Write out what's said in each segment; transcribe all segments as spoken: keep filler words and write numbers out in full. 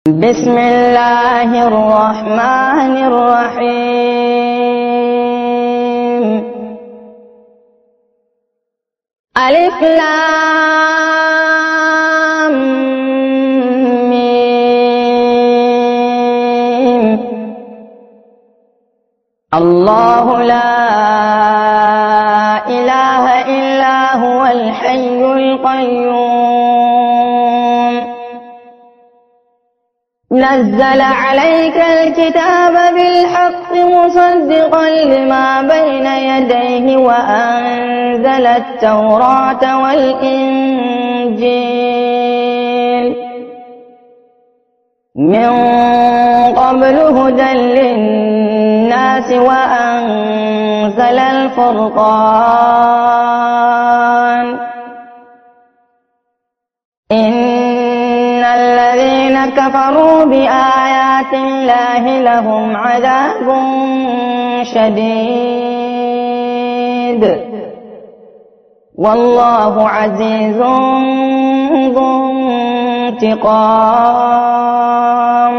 بسم الله الرحمن الرحيم. ألف لام ميم. الله لا إله إلا هو الحي القيوم. نزل عليك الكتاب بالحق مصدقا لما بين يديه وأنزل التوراة والإنجيل من قبل هدى للناس وأنزل الفرقان. إن الذين كفروا بآيات الله لهم عذاب شديد والله عزيز ذو انتقام.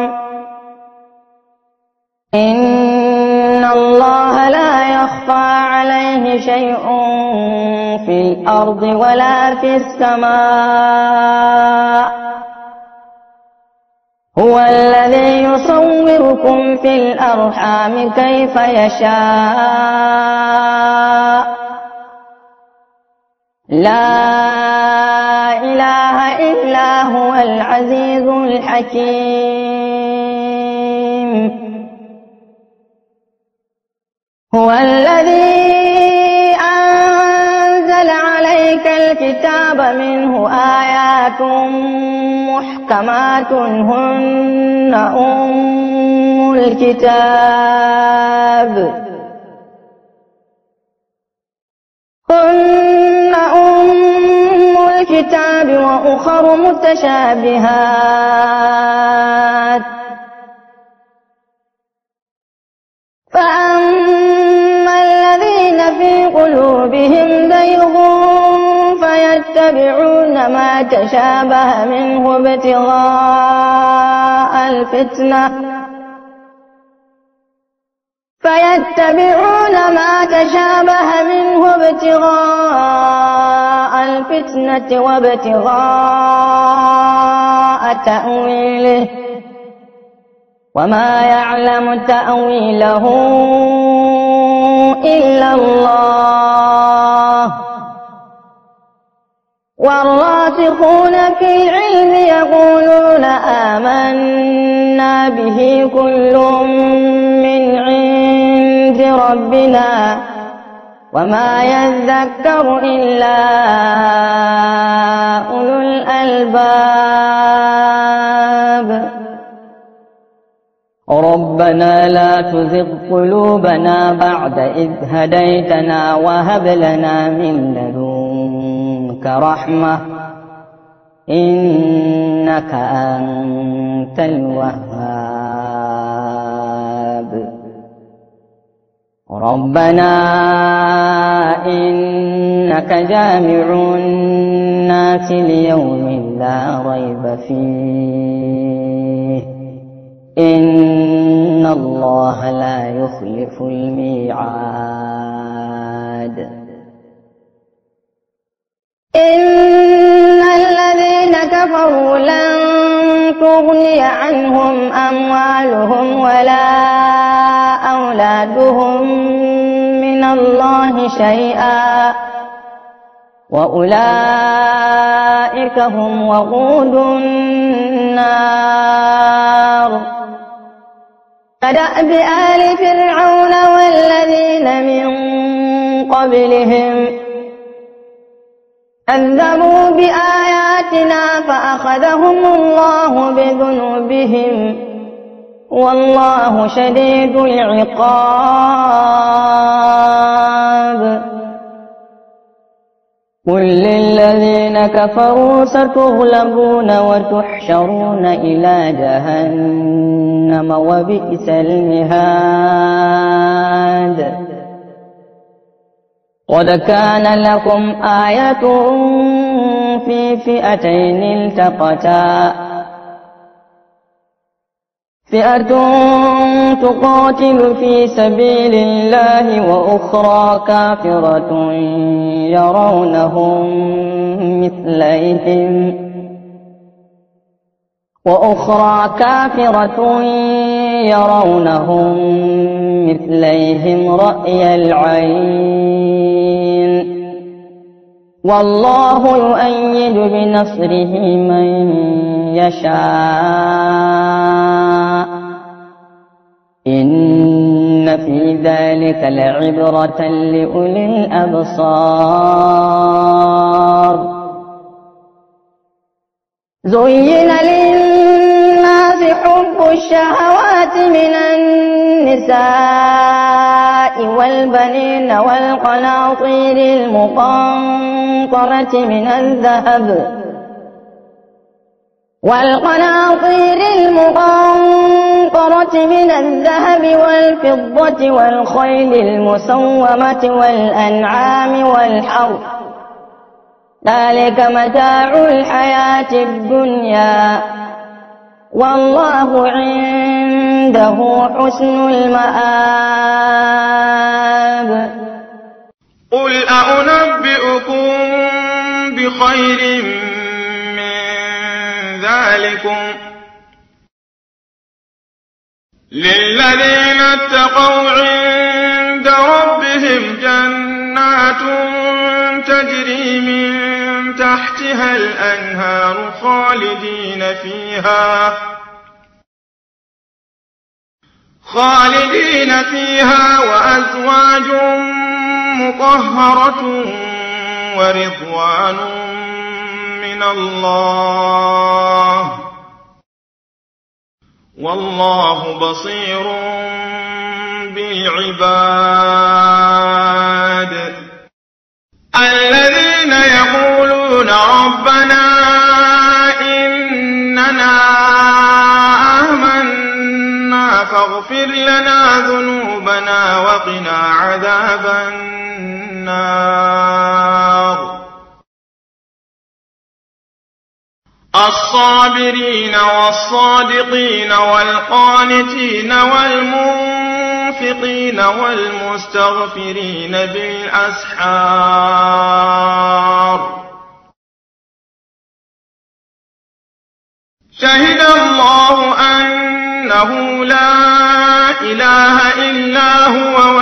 إن الله لا يخفى عليه شيء في الأرض ولا في السماء. هو الذي يصوركم في الأرحام كيف يشاء. لا إله إلا هو العزيز الحكيم. هو الذي أنزل عليك الكتاب منه آيات محكمات هن أم الكتاب هن أم الكتاب وأخر متشابهات. فأما الذين في قلوبهم زيغ فيتبعون ما تشابه منه ابتغاء الفتنة فيتبعون ما تشابه منه ابتغاء الفتنة وابتغاء تأويله وما يعلم تأويله إلا الله. والراسخون في العلم يقولون آمنا به كل من عند ربنا وما يذكر إلا أولو الألباب. ربنا لا تزغ قلوبنا بعد إذ هديتنا وهب لنا من لدنك رحمة إنك أنت الوهاب. ربنا إنك جامع الناس ليوم لا ريب فيه إن الله لا يخلف الميعاد. إن الذين كفروا لن تغني عنهم أموالهم ولا أولادهم من الله شيئا وأولئك هم وقود النار. كدأب آل فرعون والذين من قبلهم كذبوا بآياتنا فأخذهم الله بذنوبهم والله شديد العقاب. قل للذين كفروا ستغلبون وتحشرون إلى جهنم وبئس المهاد. قد كان لكم آية في فئتين التقتا فئة تقاتل في سبيل الله وأخرى كافرة يرونهم مثليهم وأخرى كافرة يرونهم مثليهم رأي العين والله يؤيد بنصره من يشاء إن في ذلك لعبرة لأولي الأبصار زين للناس حب الشهوات من النساء والبنين والقناطير المقنطرة من الذهب والقناطير المقنطرة من الذهب والفضة والخيل المسومة والأنعام والحرث ذلك متاع الحياة الدنيا والله عنده حسن المآب قل أنبئكم بخير من ذلكم للذين اتقوا عند ربهم جنات تجري من تحتها الأنهار خالدين فيها خالدين فيها وأزواج مطهرة ورضوان من الله والله بصير بالعباد الذين يقولون ربنا إننا آمنا فاغفر لنا ذنوبنا وقنا عذاب النار الصابرين والصادقين والقانتين والمنفقين والمستغفرين بالأسحار شهد الله أنه لا إله إلا هو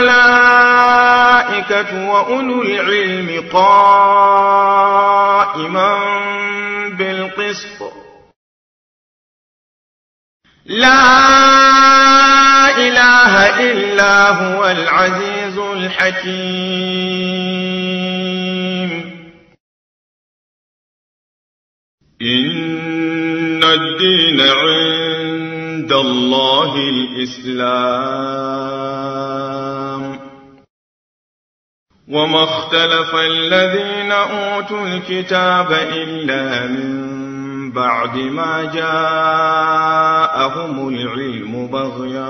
والملائكة وأولو العلم قائما بالقسط لا إله إلا هو العزيز الحكيم إن الدين عند الله الإسلام وما اختلف الذين أوتوا الكتاب إلا من بعد ما جاءهم العلم بغيا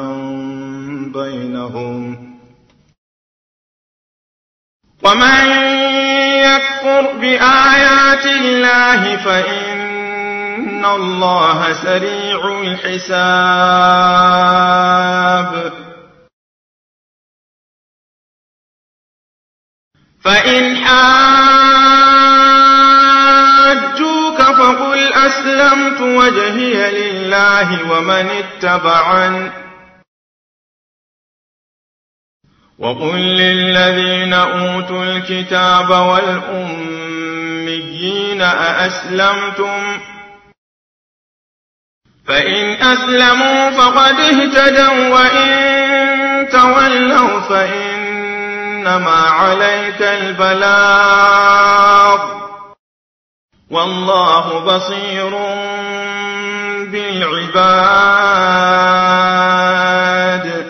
بينهم ومن يكفر بآيات الله فإن الله سريع الحساب فإن حاجوك فقل أسلمت وجهي لله ومن اتبعن وقل للذين أوتوا الكتاب والأميين أأسلمتم فإن أسلموا فقد اهتدوا وإن تولوا فإنما عليك البلاغ والله بصير بالعباد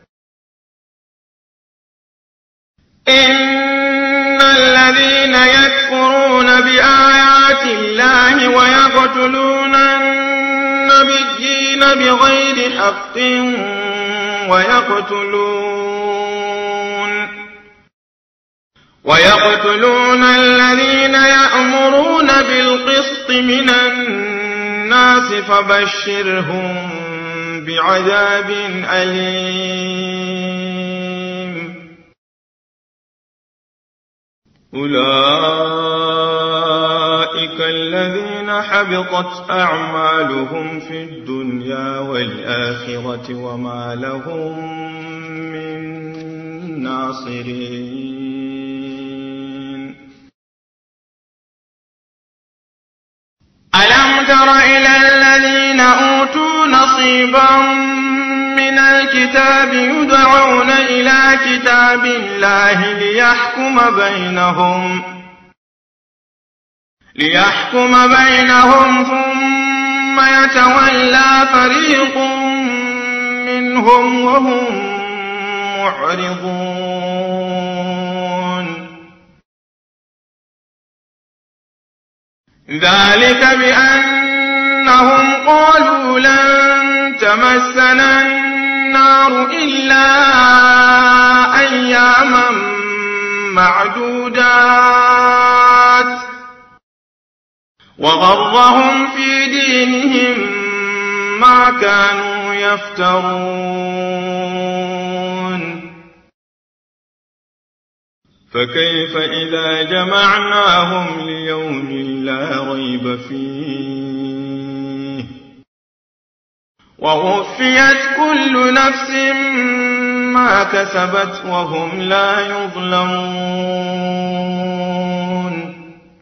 إن الذين يكفرون بآيات الله ويقتلون النبيين بغير حق ويقتلون ويقتلون الذين يأمرون بالقسط من الناس فبشرهم بعذاب أليم. أولئك الذين حبطت أعمالهم في الدنيا والآخرة وما لهم من ناصرين. ألم تر إلى الذين أوتوا نصيبا من الكتاب يدعون إلى كتاب الله ليحكم بينهم ليحكم بينهم ثم يتولى فريق منهم وهم معرضون. ذلك بأنهم قالوا لن تمسنا النار إلا أياما معدودات وغرهم في دينهم ما كانوا يفترون. فكيف إذا جمعناهم ليوم لا ريب فيه ووفيت كل نفس ما كسبت وهم لا يظلمون.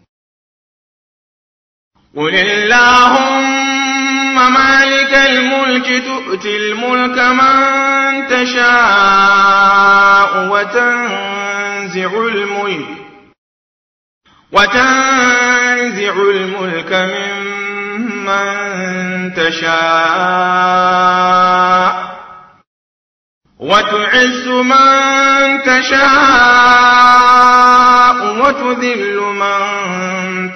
قل اللهم مالك الملك تؤتي الملك من تشاء وتنزع الملك وتنزع الملك ممن تشاء وتعز من تشاء وتذل من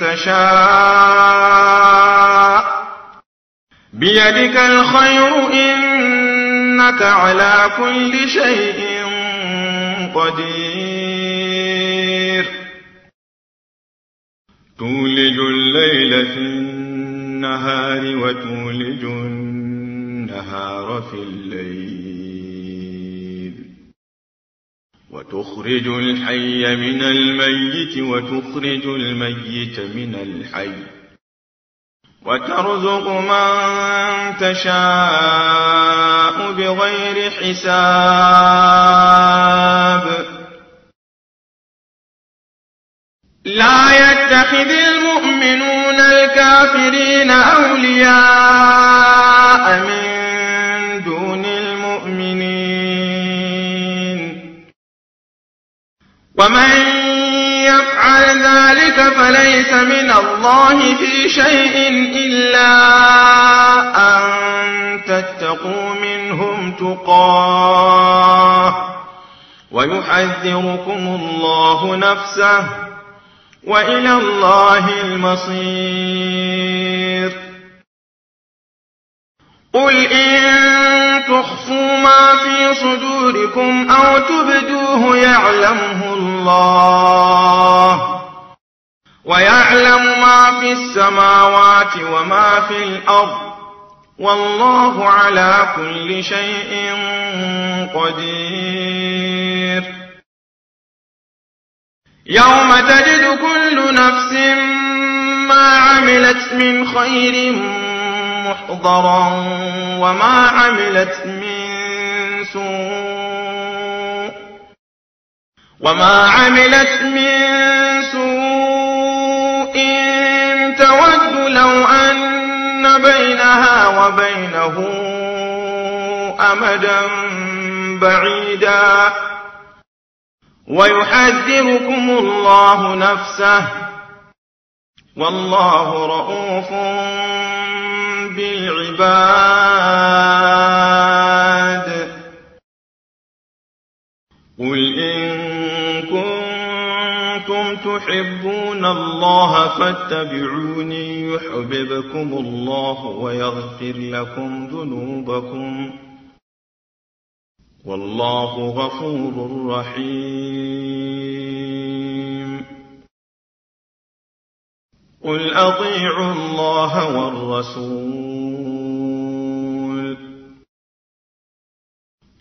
تشاء بيدك الخير إنك على كل شيء قدير. تولج الليل في النهار وتولج النهار في الليل وتخرج الحي من الميت وتخرج الميت من الحي وترزق من تشاء بغير حساب. لا يتخذ المؤمنون الكافرين أولياء من دون المؤمنين ومن يفعل ذلك فليس من الله في شيء إلا أن تتقوا منهم تقاه ويحذركم الله نفسه وإلى الله المصير. قل إن تخفوا ما في صدوركم أو تبدوه يعلمه الله ويعلم ما في السماوات وما في الأرض والله على كل شيء قدير. يوم تجد كل نفس ما عملت من خير محضرا وما عملت من سوء وما عملت من سوء تود لو أن بينها وبينه أمدا بعيدا ويحذركم الله نفسه والله رؤوف بالعباد. قل إن كنتم تحبون الله فاتبعوني يحببكم الله ويغفر لكم ذنوبكم والله غفور رحيم. قل أطيعوا الله والرسول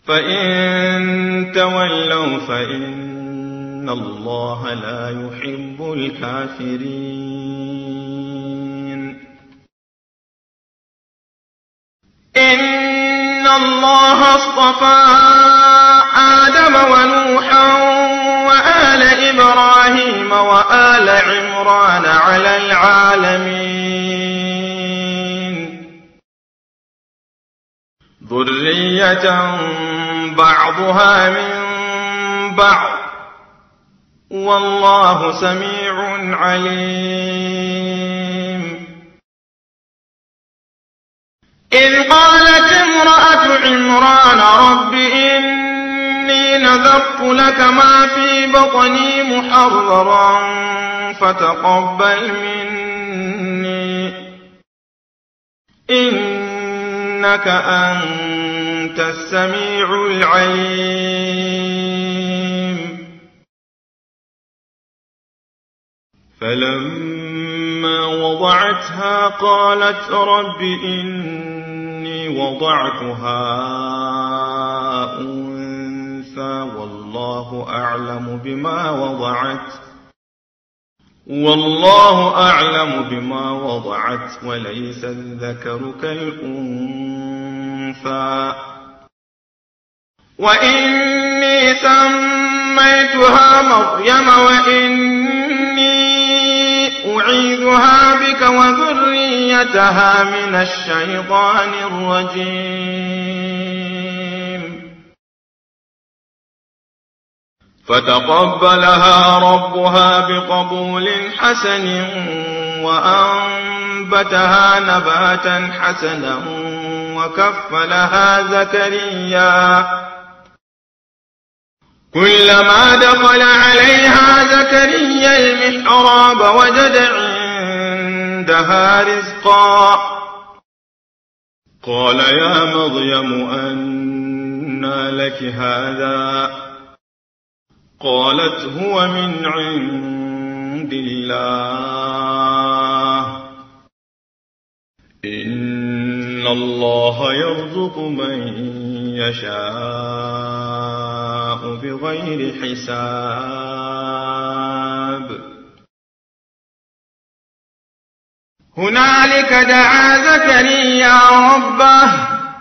فإن تولوا فإن الله لا يحب الكافرين. إن الله اصطفى آدم ونوحا وآل إبراهيم وآل عمران على العالمين ذرية بعضها من بعض والله سميع عليم. إذ قالت امرأة عمران رب إني نذرت لك ما في بطني محررا فتقبل مني إنك أنت السميع العليم. فلما وضعتها قالت رب إني وضعتها أنثى والله أعلم بما وضعت والله أعلم بما وضعت وليس الذكر كالأنثى وإني سميتها مريم وإني أعيذها بك وذريتها من الشيطان الرجيم. فتقبلها ربها بقبول حسن وأنبتها نباتا حسنا وكفلها زكريا كلما دخل عليها زكريا المحراب وجد عندها رزقا قال يا مريم أنى لك هذا قالت هو من عند الله إن الله يرزق من يشاء بغير حساب. هنالك دعا زكريا ربه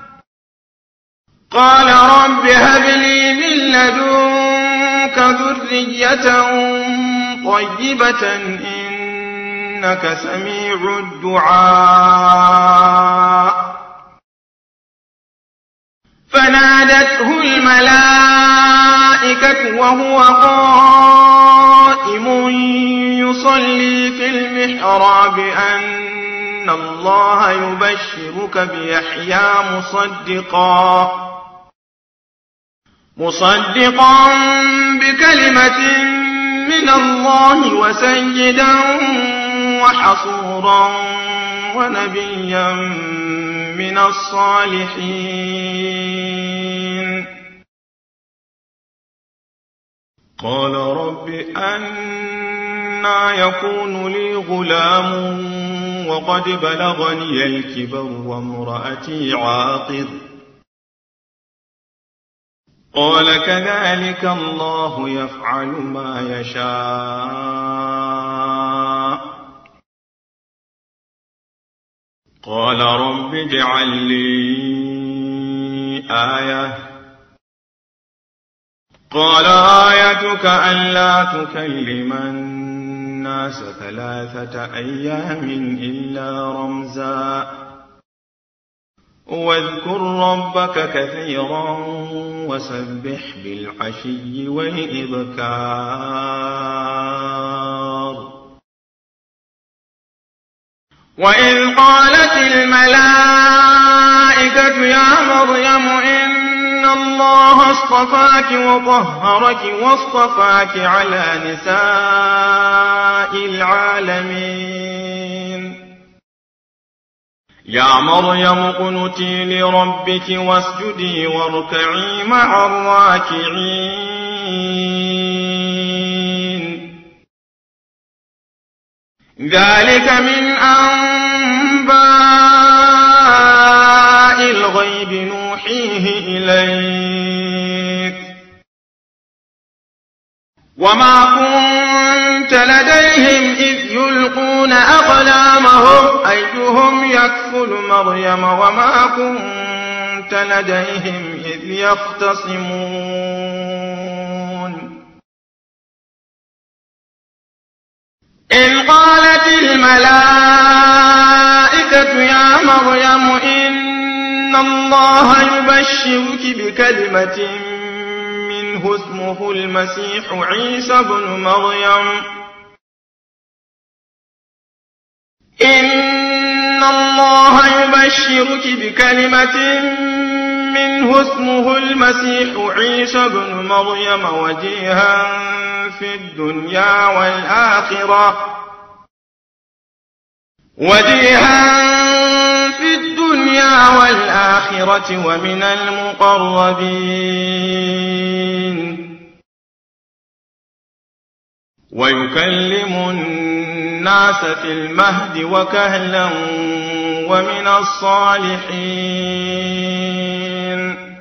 قال رب هب لي من لدنك ذرية طيبة إنك سميع الدعاء. فنادته الملائكة وهو قائم يصلي في المحراب أن الله يبشرك بيحيى مصدقا مصدقا بكلمة من الله وسيدا وحصورا ونبيا من الصالحين. قال رب أنى يكون لي غلام وقد بلغني الكبر وامرأتي عاقر قال كذلك الله يفعل ما يشاء. قال رب اجعل لي آية قال آيتك ألا تكلم الناس ثلاثة أيام إلا رمزا واذكر ربك كثيرا وسبح بالعشي والإبكار. وإذ قالت الملائكة يا مريم إن الله اصطفاك وطهرك واصطفاك على نساء العالمين. يا مريم اقنتي لربك واسجدي واركعي مع الراكعين. ذلك من أنباء الغيب نوحيه إليك وما كنت لديهم إذ يلقون أقلامهم أيهم يكفل مريم وما كنت لديهم إذ يختصمون إذ قالت الملائكة يا مريم إن الله يبشرك بكلمة منه اسمه المسيح عيسى بن مريم إن الله يبشرك بكلمة منه اسمه المسيح عيسى بن مريم وجيها في الدنيا والآخرة وجيها في الدنيا والآخرة ومن المقربين ويكلم الناس في المهد وكهلا ومن الصالحين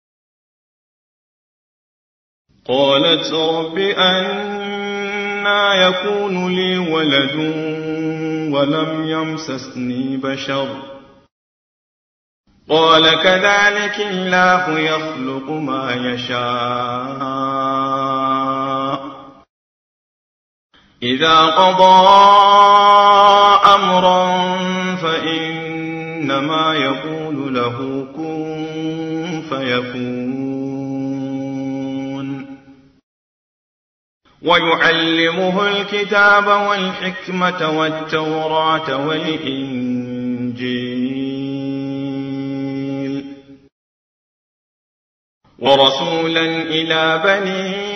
قالت رب أنى يكون لي ولد ولم يمسسني بشر قال كذلك الله يخلق ما يشاء إذا قضى أمرا فإنما يقول له كن فيكون ويعلمه الكتاب والحكمة والتوراة والإنجيل ورسولا إلى بني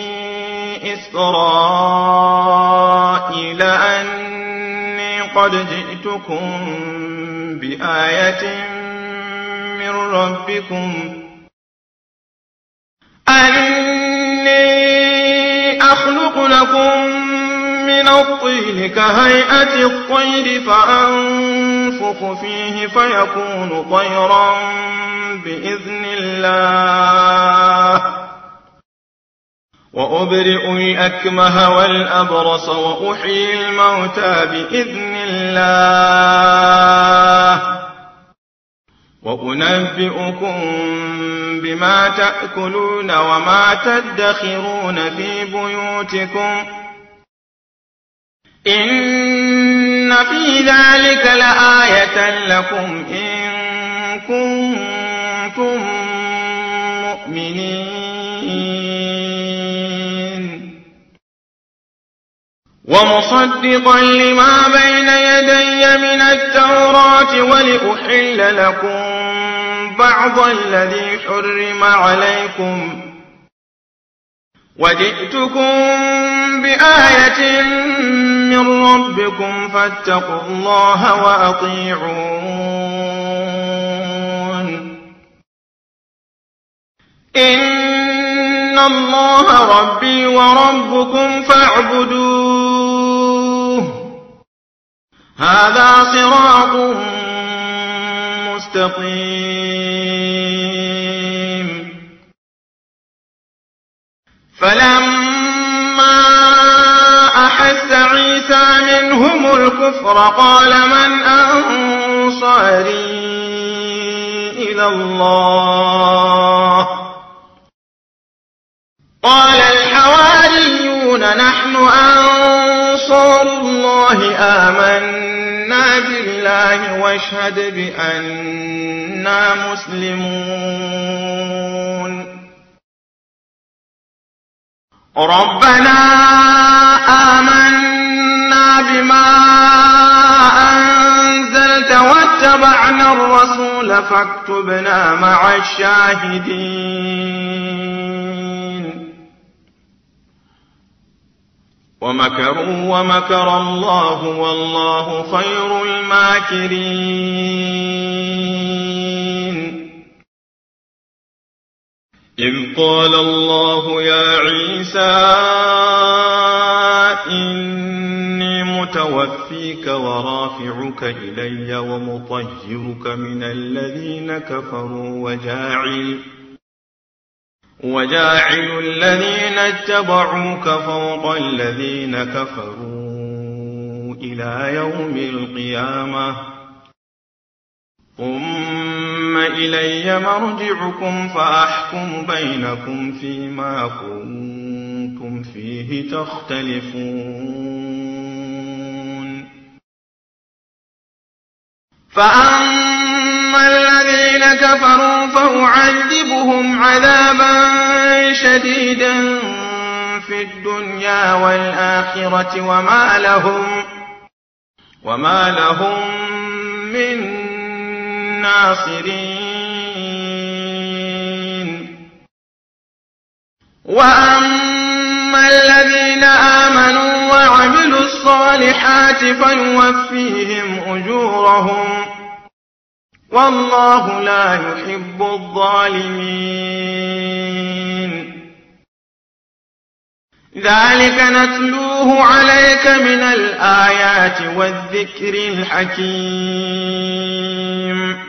إسرائيل أني قد جئتكم بآية من ربكم أني أخلق لكم من الطين كهيئة الطير فأنفخ فيه فيكون طيرا بإذن الله وأبرئ الأكمه والأبرص وأحيي الموتى بإذن الله وأنبئكم بما تأكلون وما تدخرون في بيوتكم إن في ذلك لآية لكم إن كنتم مؤمنين ومصدقا لما بين يدي من التوراة ولأحل لكم بعض الذي حرم عليكم وجئتكم بآية من ربكم فاتقوا الله وأطيعون إن الله ربي وربكم فاعبدوه هذا صراط مستقيم فلما أحس عيسى منهم الكفر قال من أنصاري إلى الله قال الحواريون نحن أنصار الله آمنا بالله واشهد بأننا مسلمون ربنا آمنا بما أنزلت واتبعنا الرسول فاكتبنا مع الشاهدين ومكروا ومكر الله والله خير الماكرين إذ قال الله يا عيسى إني متوفيك ورافعك إلي ومطهرك من الذين كفروا وجاعل وجاعل الذين اتبعوك فوق الذين كفروا إلى يوم القيامة ثم إلي مرجعكم فأحكم بينكم فيما كنتم فيه تختلفون. فأما الذين كفروا فأعذبهم عذابا شديدا في الدنيا والآخرة وما لهم وما لهم من ناصرين. وأما الذين آمنوا وعملوا الصالحات فيوفيهم أجورهم والله لا يحب الظالمين. ذلك نتلوه عليك من الآيات والذكر الحكيم.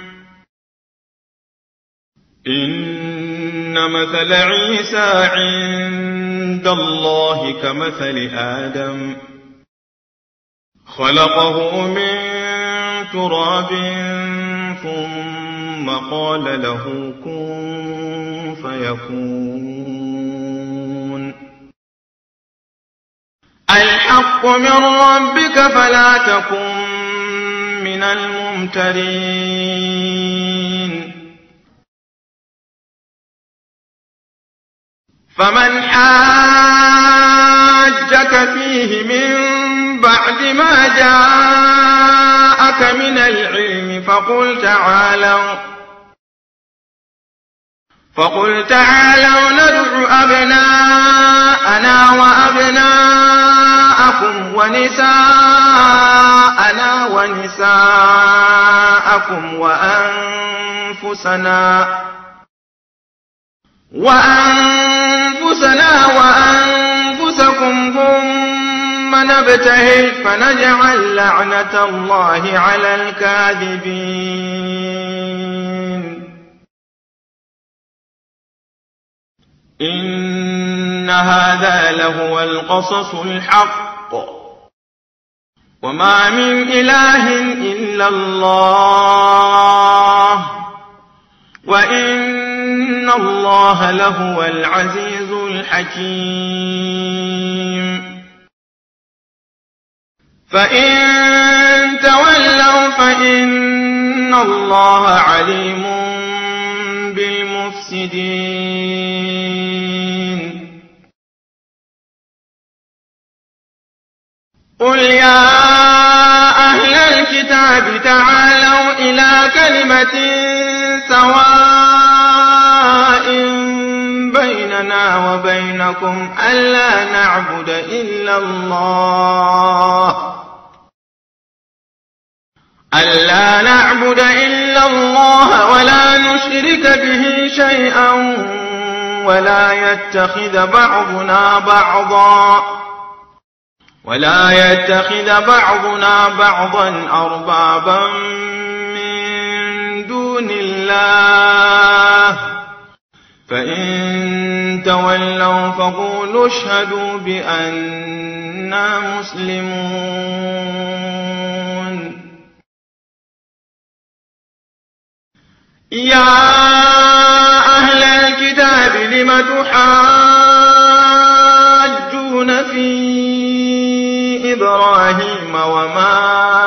إن مثل عيسى عند الله كمثل آدم خلقه من تراب ثم قال له كن فيكون. الحق من ربك فلا تكن من الممترين. فمن حاجك فيه من بعد ما جاءك من العلم فقل تعالوا فقل تعالوا ندع أبناءنا وأبناءكم ونساءنا ونساءكم وأنفسنا وأنفسنا وأنفسكم ثم نبتهل فنجعل لعنة الله على الكاذبين. إن هذا لهو القصص الحق وما من إله إلا الله وإن الله لهو العزيز الحكيم. فإن تولوا فإن الله عليم بالمفسدين. قل يا أهل الكتاب تعالوا إلى كلمة سواء بيننا وبينكم ألا نعبد إلا الله ألا نعبد إلا الله ولا نشرك به شيئا ولا يتخذ بعضنا بعضا ولا يتخذ بعضنا بعضا أربابا من دون الله فإن تولوا فقولوا اشهدوا بأننا مسلمون. يا أهل الكتاب لم تحاجون في إبراهيم وما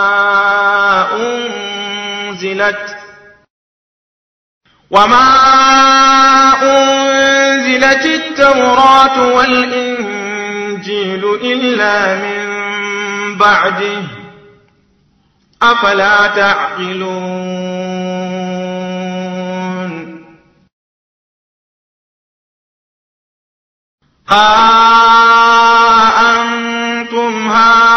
أنزلت وما أنزلت التوراة والإنجيل إلا من بعده أفلا تعقلون. ها أنتم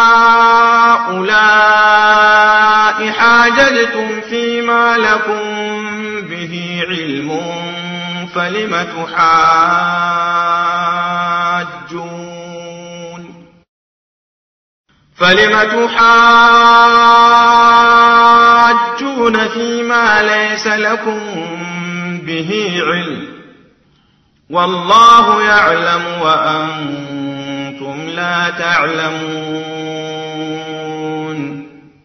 هؤلاء حاججتم فيما لكم به علم فلم تحاجون فلم تحاجون فيما ليس لكم به علم والله يعلم وأنتم لا تعلمون.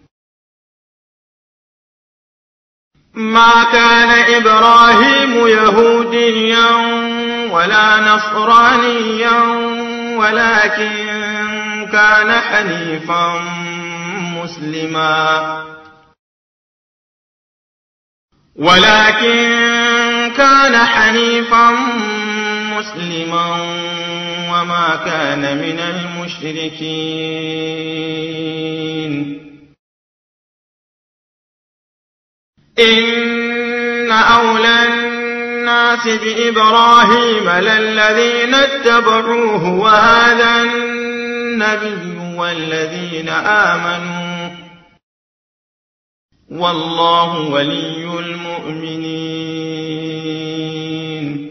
ما كان إبراهيم يهوديا ولا نصرانيا ولكن كان حنيفا مسلما ولكن كان حنيفا مسلما وما كان من المشركين. إن أولى الناس بإبراهيم للذين اتبعوه وهذا النبي والذين آمنوا والله ولي المؤمنين.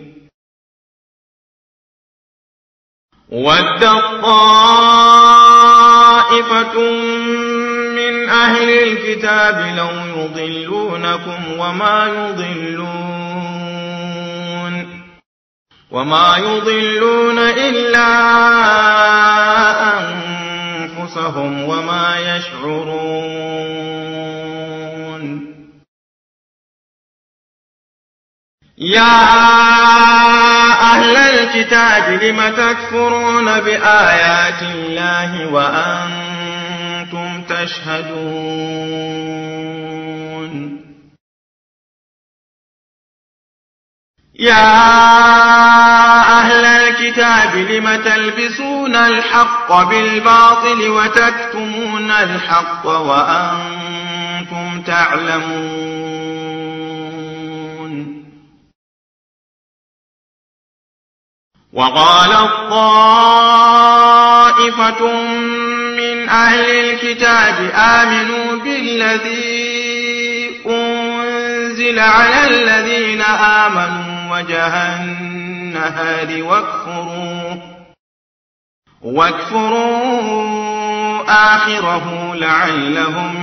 ودت طائفة من أهل الكتاب لو يضلونكم وما يضلون وما يضلون إلا أنفسهم وما يشعرون. يا أهل الكتاب لم تكفرون بآيات الله وأنتم تشهدون. يا أهل الكتاب لم تلبسون الحق بالباطل وتكتمون الحق وأنتم تعلمون. وقالت طائفة من أهل الكتاب آمنوا بالذي أنزل على الذين آمنوا وجه النهار واكفروا واكفروا آخره لعلهم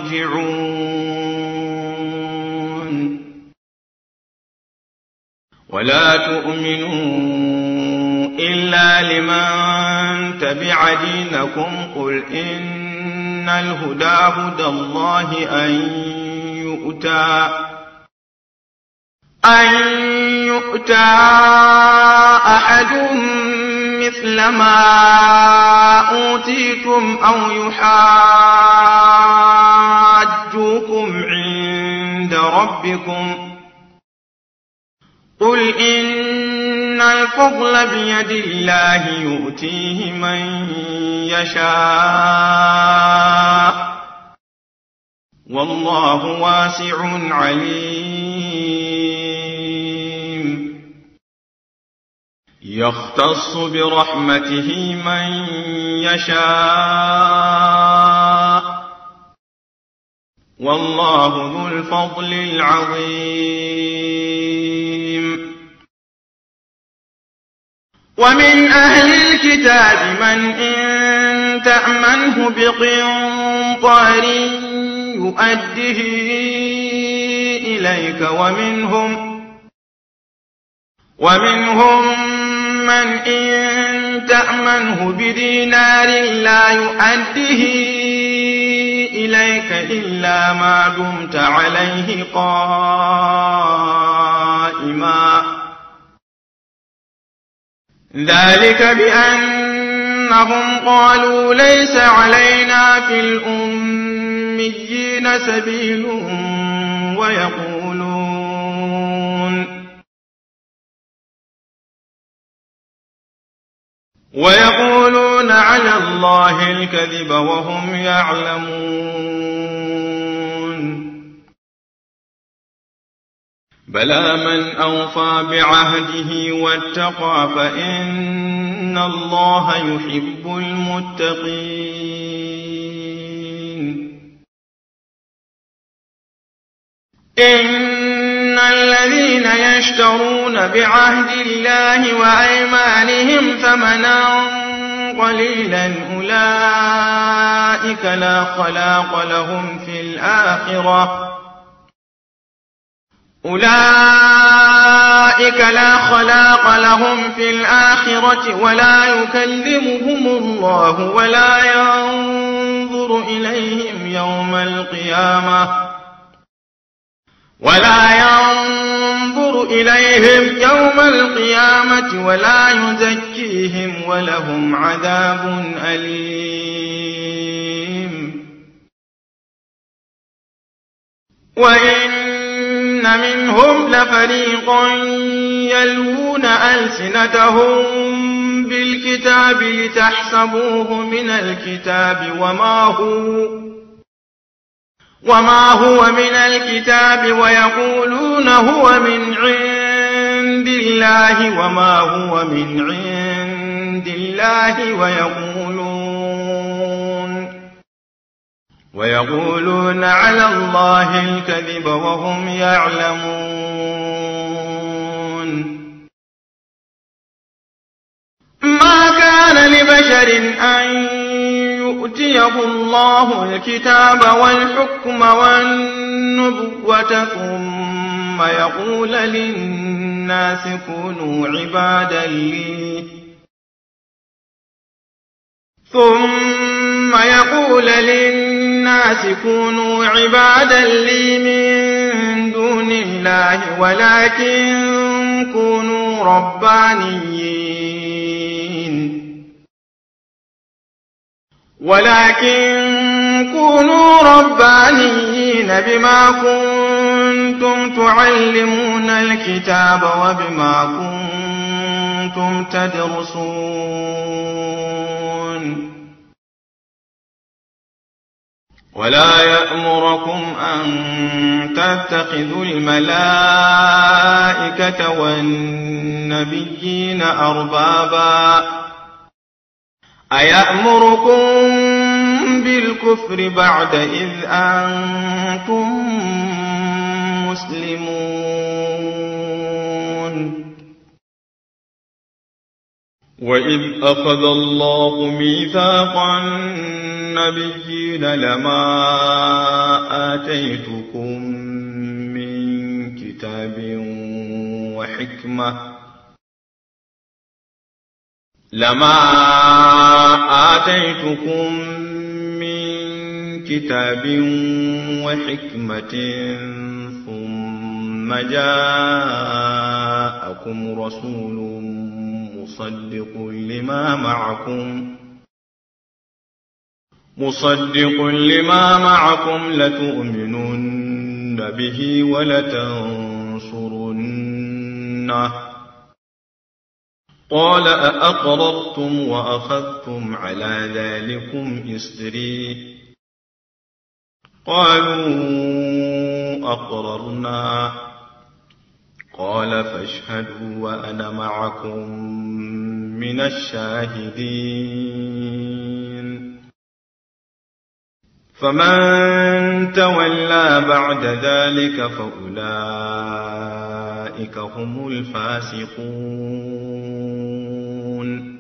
يرجعون. ولا تؤمنوا إلا لمن تبع دينكم قل إن الهدى هدى الله أن يؤتى أن يؤتى أحد مثل ما أوتيتم أو يحاجوكم عند ربكم قل إن الفضل بيد الله يؤتيه من يشاء والله واسع عليم. يختص برحمته من يشاء والله ذو الفضل العظيم. ومن أهل الكتاب من إن تأمنه بقنطار يؤده إليك ومنهم ومنهم من إن تأمنه بدينار لا يؤده إليك إلا ما دمت عليه قائما ذلك بأنهم قالوا ليس علينا في الأميين سبيل ويقولون ويقولون على الله الكذب وهم يعلمون. بلى من أوفى بعهده واتقى فإن الله يحب المتقين. إن الذين يشترون بعهد الله وأيمانهم ثمنا قليلا أولئك لا خلاق لهم في الآخرة أولئك لا خلاق لهم في الآخرة ولا يكلمهم الله ولا ينظر إليهم يوم القيامة ولا ينظر إليهم يوم القيامة ولا يزكيهم ولهم عذاب أليم. وإن منهم لفريقا يلوون ألسنتهم بالكتاب لتحسبوه من الكتاب وما هو وما هو من الكتاب ويقولون هو من عند الله وما هو من عند الله ويقولون ويقولون على الله الكذب وهم يعلمون. ما كان لبشر أن يؤتيه الله الكتاب والحكم والنبوة ثم يقول للناس كونوا عبادا لي ثم يقول للناس كونوا عبادا لي من دون الله ولكن كونوا ربانيين ولكن كونوا ربانيين بما كنتم تعلمون الكتاب وبما كنتم تدرسون. ولا يأمركم أن تتخذوا الملائكة والنبيين أربابا أيأمركم بالكفر بعد إذ أنتم مسلمون. وإذ أخذ الله ميثاق النبيين لما آتيتكم من كتاب وحكمة لما آتيتكم من كتاب وحكمة ثم جاءكم رسول مصدق لما معكم مصدق لما معكم لتؤمنن به ولتنصرنه قال أأقررتم وأخذتم على ذلكم إصري قالوا أقررنا قال فاشهدوا وأنا معكم من الشاهدين. فمن تولى بعد ذلك فأولئك هم الفاسقون.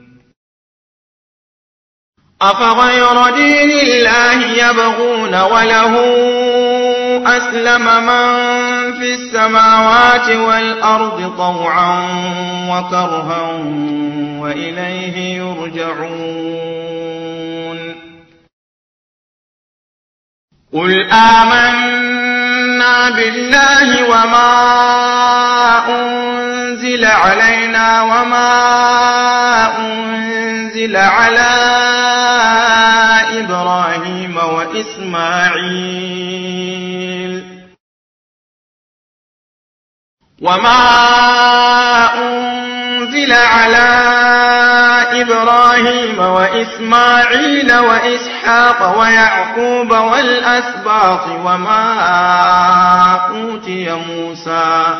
أفغير دين الله يبغون وله أسلم من في السماوات والأرض طوعا وكرها وإليه يرجعون. قل آمنا بالله وما أنزل علينا وما أنزل على إبراهيم وإسماعيل وما أنزل على إبراهيم وإسماعيل وإسحاق ويعقوب والأسباط وما أوتي موسى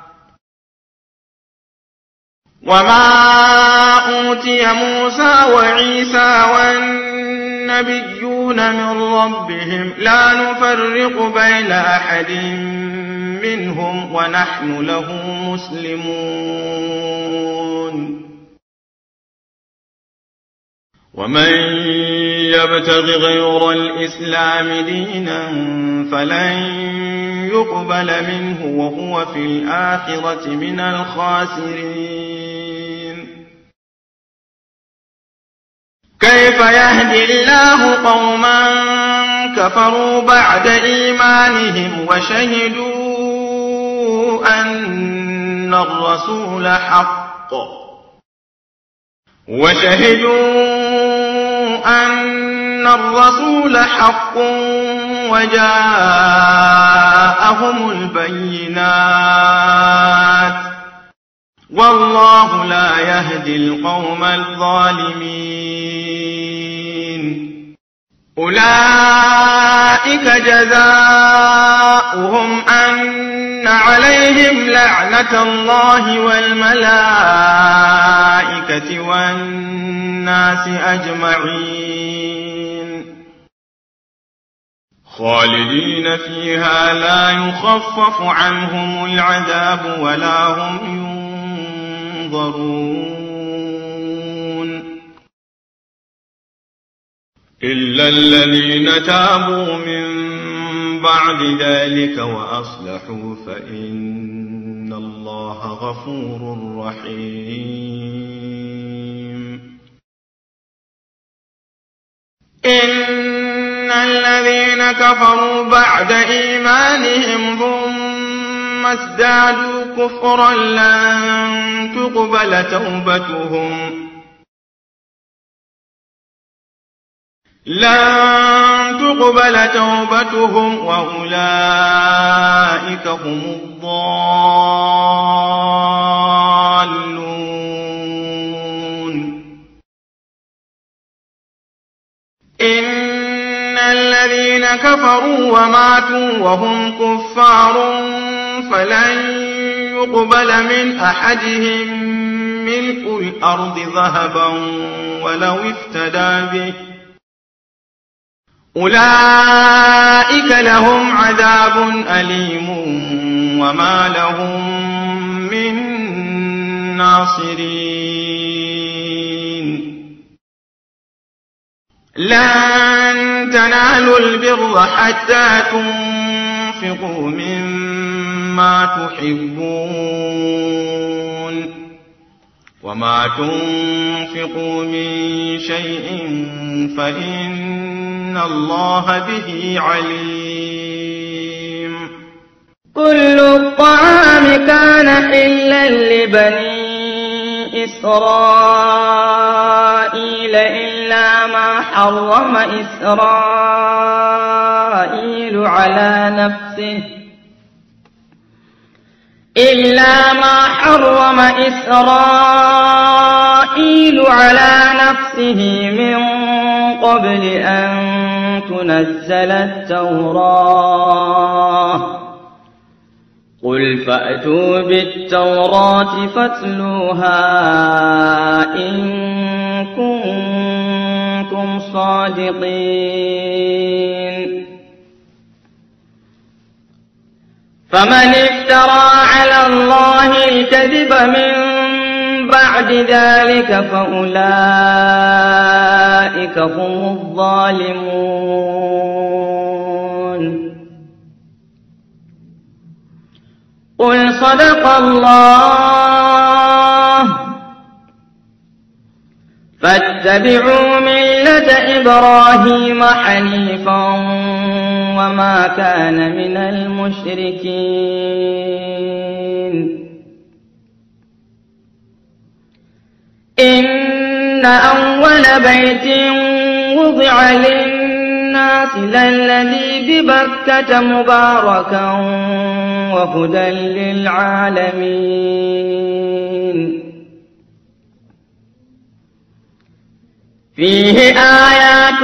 وما أوتي موسى وعيسى والنبيون من ربهم لا نفرق بين أحد منهم ونحن له مسلمون. ومن يبتغ غير الإسلام دينا فلن يقبل منه وهو في الآخرة من الخاسرين. كيف يهدي الله قوما كفروا بعد إيمانهم وشهدوا أن الرسول حق وشهدوا أن الرسول حق وجاءهم البينات والله لا يهدي القوم الظالمين. أولئك جزاؤهم أن عليهم لعنة الله والملائكة والناس أجمعين خالدين فيها لا يخفف عنهم العذاب ولا هم ينظرون إلا الذين تابوا من بعد ذلك وأصلحوا فإن الله غفور رحيم. إن الذين كفروا بعد إيمانهم ثم ازدادوا كفرا لن تقبل توبتهم لن تقبل توبتهم وأولئك هم الضالون. إن الذين كفروا وماتوا وهم كفار فلن يقبل من أحدهم ملء الأرض ذهبا ولو افتدى به أولئك لهم عذاب أليم وما لهم من ناصرين. لن تنالوا البر حتى تنفقوا مما تحبون وما تنفقوا من شيء فإن الله به عليم. كل الطعام كان حلا لبني إسرائيل إلا ما حرم إسرائيل على نفسه إلا ما حرم إسرائيل على نفسه من قبل أن تنزل التوراة قل فأتوا بالتوراة فاتلوها إن كنتم صادقين. فمن افترى على الله الكذب من بعد ذلك فأولئك هم الظالمون. قل صدق الله فاتبعوا ملة إبراهيم حنيفا وما كان من المشركين. إن أول بيت وضع للناس للذي ببكة مباركا وهدى للعالمين. فيه آيات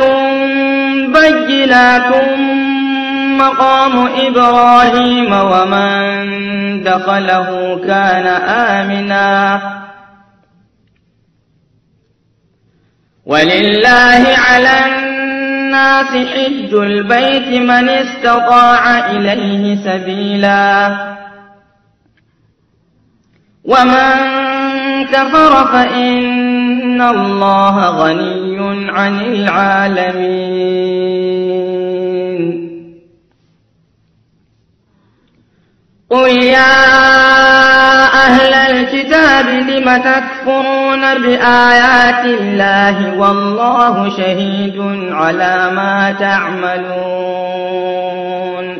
بينات مقام إبراهيم ومن دخله كان آمنا ولله على الناس حج البيت من استطاع إليه سبيلا ومن كفر فإن الله غني عن العالمين. قل يا أهل الكتاب لم تكفرون بآيات الله والله شهيد على ما تعملون.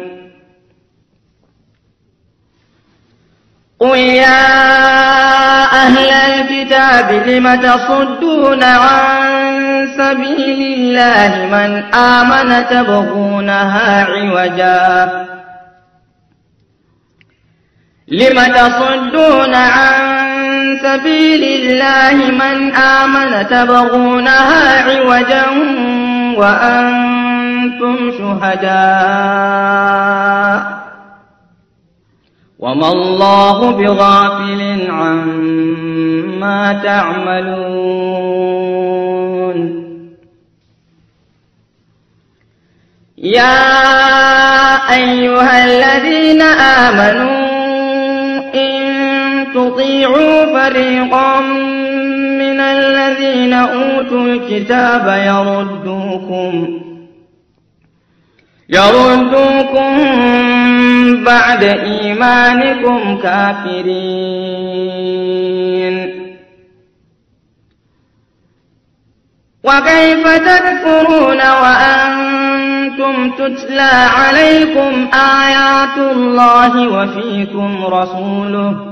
قل يا أهل الكتاب لم تصدون عن سبيل الله من آمن تبغونها عوجا لم تصدون عن سبيل الله من آمن تبغونها عوجا وأنتم شهداء وما الله بغافل عما تعملون. يا أيها الذين آمنوا تطيعوا فريقا من الذين أوتوا الكتاب يردوكم يردوكم بعد إيمانكم كافرين. وكيف تكفرون وأنتم تتلى عليكم آيات الله وفيكم رسوله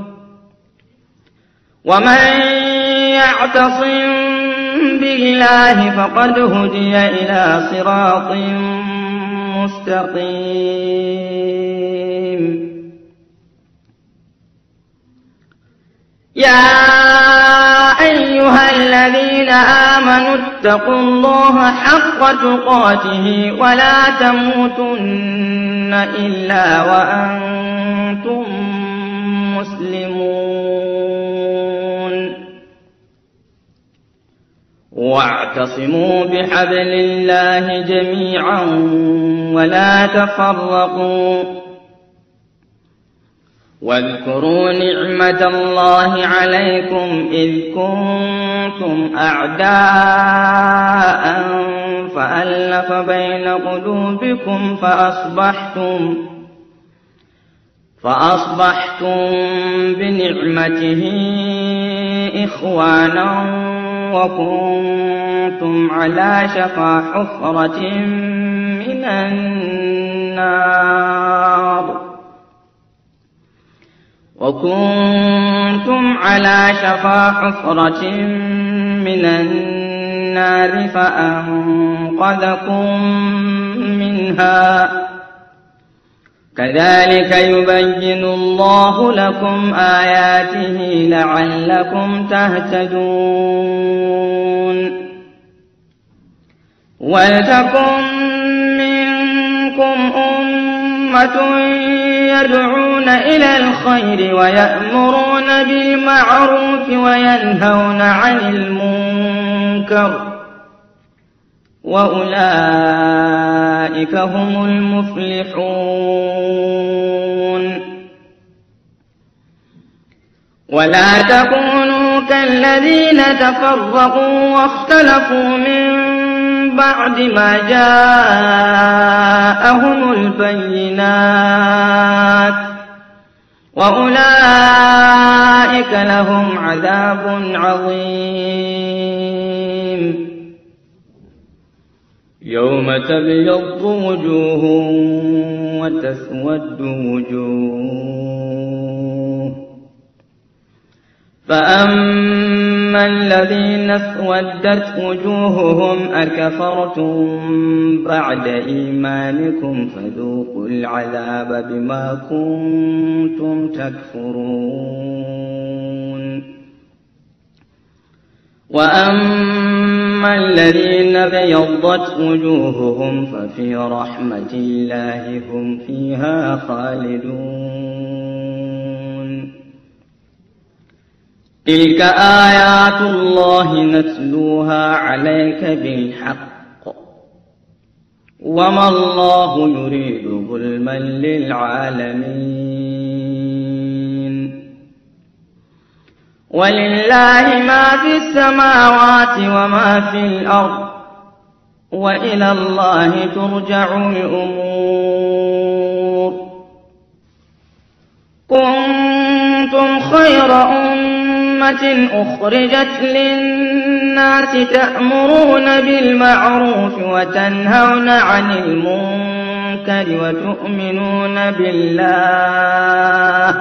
ومن يعتصم بالله فقد هدي إلى صراط مستقيم. يا أيها الذين آمنوا اتقوا الله حق تقاته ولا تموتن إلا وأنتم مسلمون. واعتصموا بحبل الله جميعا ولا تفرقوا واذكروا نعمة الله عليكم إذ كنتم أعداء فألف بين قلوبكم فأصبحتم فأصبحتم بنعمته إخوانا وكنتم على شفا حفرة من النار وكنتم على شفا حفرة من النار فأنقذكم منها كذلك يبين الله لكم آياته لعلكم تهتدون. ولتكن منكم أمة يدعون إلى الخير ويأمرون بالمعروف وينهون عن المنكر وأولئك هم المفلحون. ولا تكونوا كالذين تفرقوا واختلفوا من بعد ما جاءهم البينات وأولئك لهم عذاب عظيم. يوم تبيض وجوه وتسود وجوه فأما الذين اسودت وجوههم أكفرتم بعد إيمانكم فذوقوا العذاب بما كنتم تكفرون. وأما الذين ابيضت وجوههم ففي رحمة الله هم فيها خالدون. تلك آيات الله نتلوها عليك بالحق وما الله يريد ظلما للعالمين. ولله ما في السماوات وما في الأرض وإلى الله ترجع الأمور. كنتم خير أمة أخرجت للناس تأمرون بالمعروف وتنهون عن المنكر وتؤمنون بالله.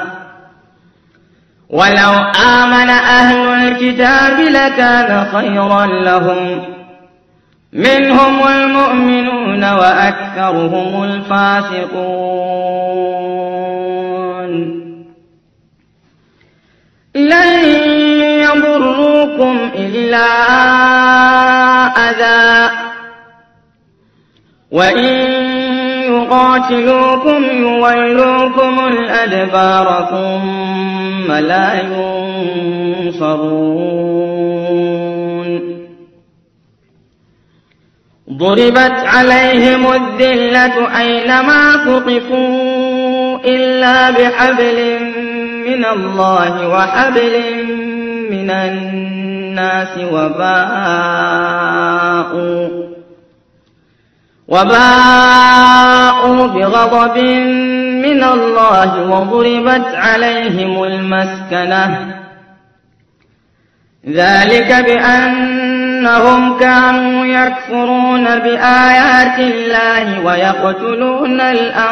ولو آمن أهل الكتاب لكان خيرا لهم، منهم المؤمنون وأكثرهم الفاسقون. لن يضروكم إلا أذى، وإن يقاتلوكم يولوكم الأدبار ثم لا ينصرون. ضربت عليهم الذلة أينما ثقفوا إلا بحبل من الله وحبل من الناس وباءوا وباءوا بغضب من الله وضربت عليهم المسكنة. ذلك بأنهم كانوا يكفرون بآيات الله ويقتلون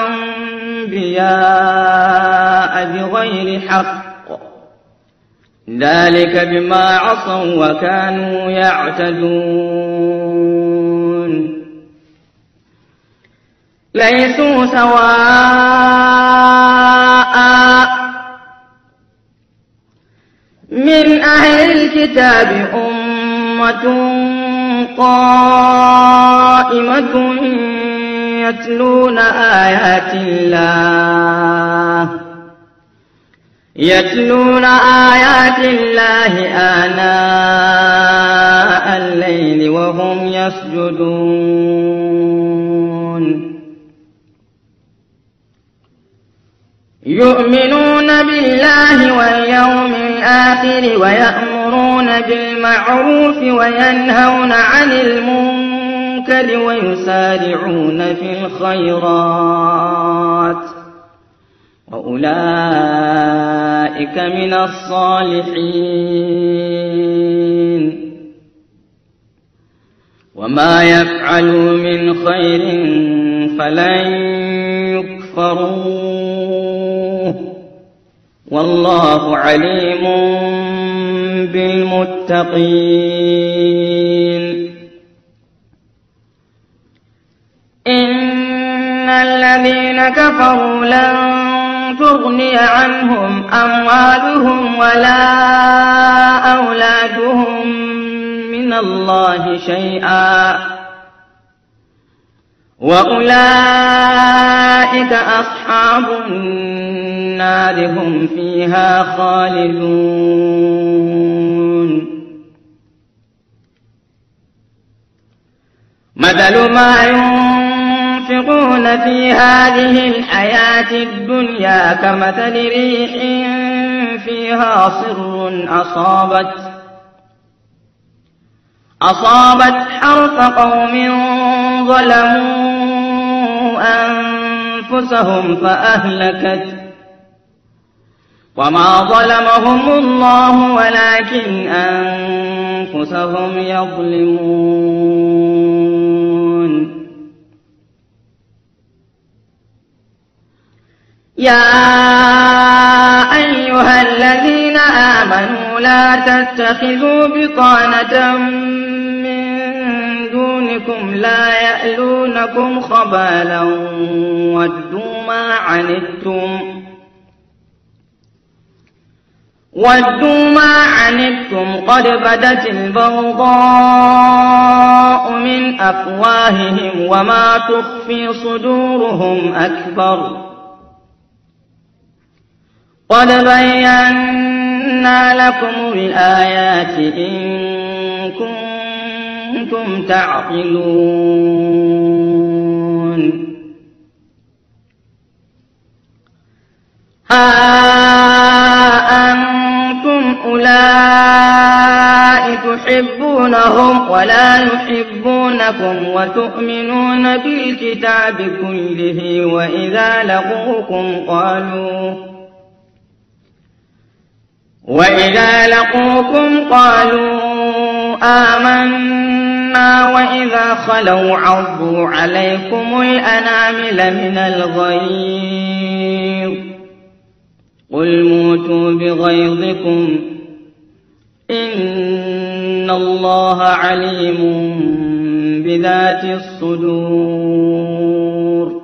الأنبياء بغير حق. ذلك بما عصوا وكانوا يعتدون. ليسوا سواء من أهل الكتاب أمة قائمة يتلون آيات الله يتلون آيات الله آناء الليل وهم يسجدون. يؤمنون بالله واليوم الآخر ويأمرون بالمعروف وينهون عن المنكر ويسارعون في الخيرات وأولئك من الصالحين. وما يفعلوا من خير فلن يكفروه والله عليم بالمتقين. إن الذين كفروا لن تغني عنهم أموالهم ولا أولادهم من الله شيئا وأولئك أصحاب النار هم فيها خالدون. مثل ما ينفقون في هذه الحياة الدنيا كمثل ريح فيها صر أصابت أصابت حرث قوم ظلموا أنفسهم فأهلكت وما ظلمهم الله ولكن أنفسهم يظلمون. يا أيها الذين آمنوا لا تتخذوا بطانة من دونكم لا يألونكم خبالا ودوا ما عنتم ودوا ما عنتم قد بدت البغضاء من أفواههم وما تخفي صدورهم أكبر قد بينا لكم الآيات إن كنتم تعقلون. ها أنتم أولئك تحبونهم ولا يحبونكم وتؤمنون بالكتاب كله وإذا لقوكم قالوا وإذا لقوكم قالوا آمنا وإذا خلوا عضوا عليكم الأنامل من الغيظ قل موتوا بغيظكم إن الله عليم بذات الصدور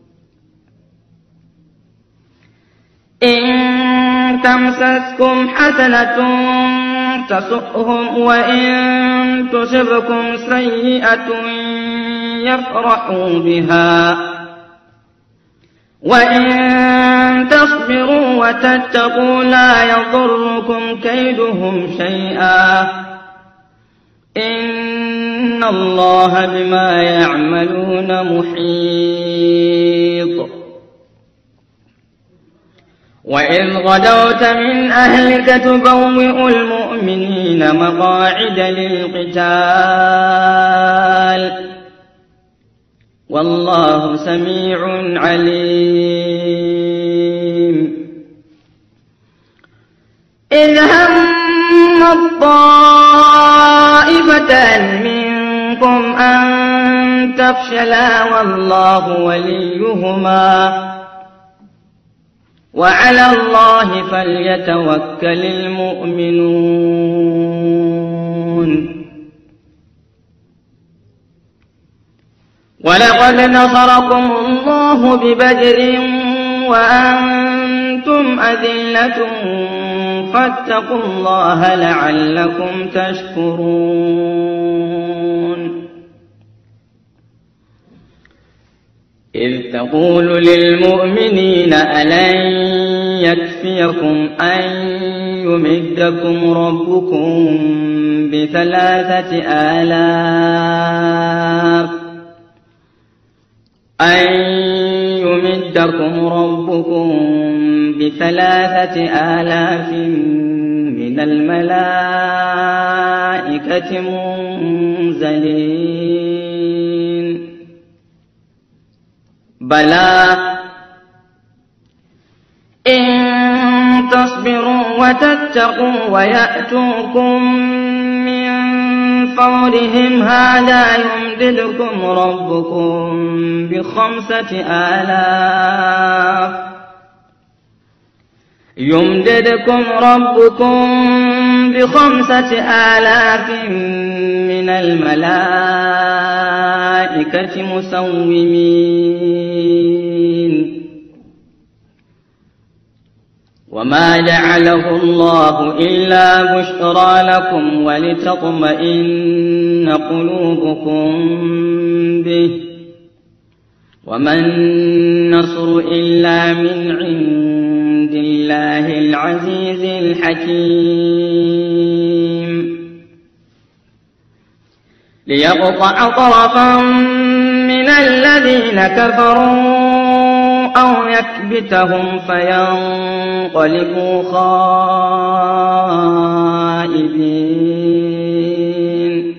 إن تمسسكم حسنة تسؤهم وإن تصبكم سيئة يفرحوا بها وإن تصبروا وتتقوا لا يضركم كيدهم شيئا إن الله بما يعملون محيط وإذ غدوت من أهلك تبوئ المؤمنين مقاعد للقتال والله سميع عليم إذ هم الطائفتان منكم أن تفشلا والله وليهما وعلى الله فليتوكل المؤمنون ولقد نصركم الله ببدر وأنتم أذلة فاتقوا الله لعلكم تشكرون إذ تقول للمؤمنين ألن يكفيكم أن يمدكم ربكم بثلاثة آلاف أن يمدكم ربكم بثلاثة آلاف من الملائكة منزلين بلى إن تصبروا وتتقوا ويأتوكم من فورهم هذا يمددكم ربكم بخمسة آلاف يمددكم ربكم بخمسة آلاف من الملائكة مسومين وما جعله الله إلا بشرى لكم ولتطمئن قلوبكم به وما النصر إلا من عند الله العزيز الحكيم ليقطع طرفا من الذين كفروا أو يكبتهم فينقلبوا خائبين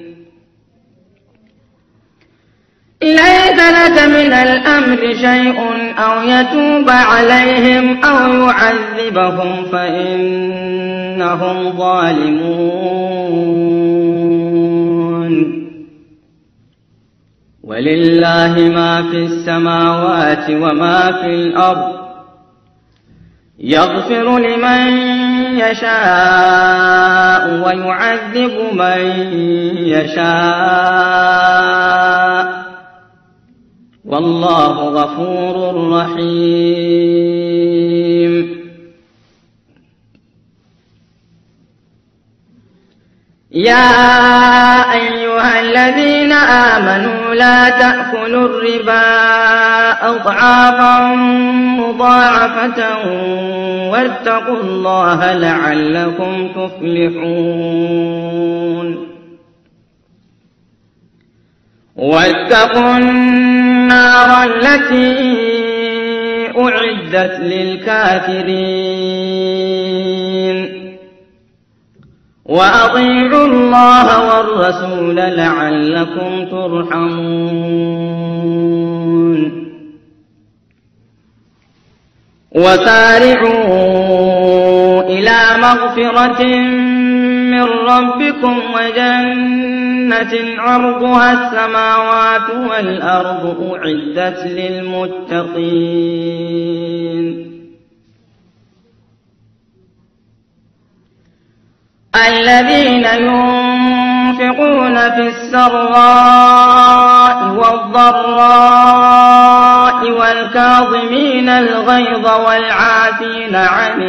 ليس لك من الأمر شيء أو يتوب عليهم أو يعذبهم فإنهم ظالمون ولله ما في السماوات وما في الأرض يغفر لمن يشاء ويعذب من يشاء والله غفور رحيم يا أيها الذين آمنوا لا تأكلوا الربا أضعافا مضاعفة واتقوا الله لعلكم تفلحون واتقوا النار التي أعدت للكافرين وأطيعوا الله والرسول لعلكم ترحمون وسارعوا إلى مغفرة من ربكم وجنة عرضها السماوات والأرض أعدت للمتقين الذين ينفقون في السراء والضراء والكاظمين الغيظ والعافين عن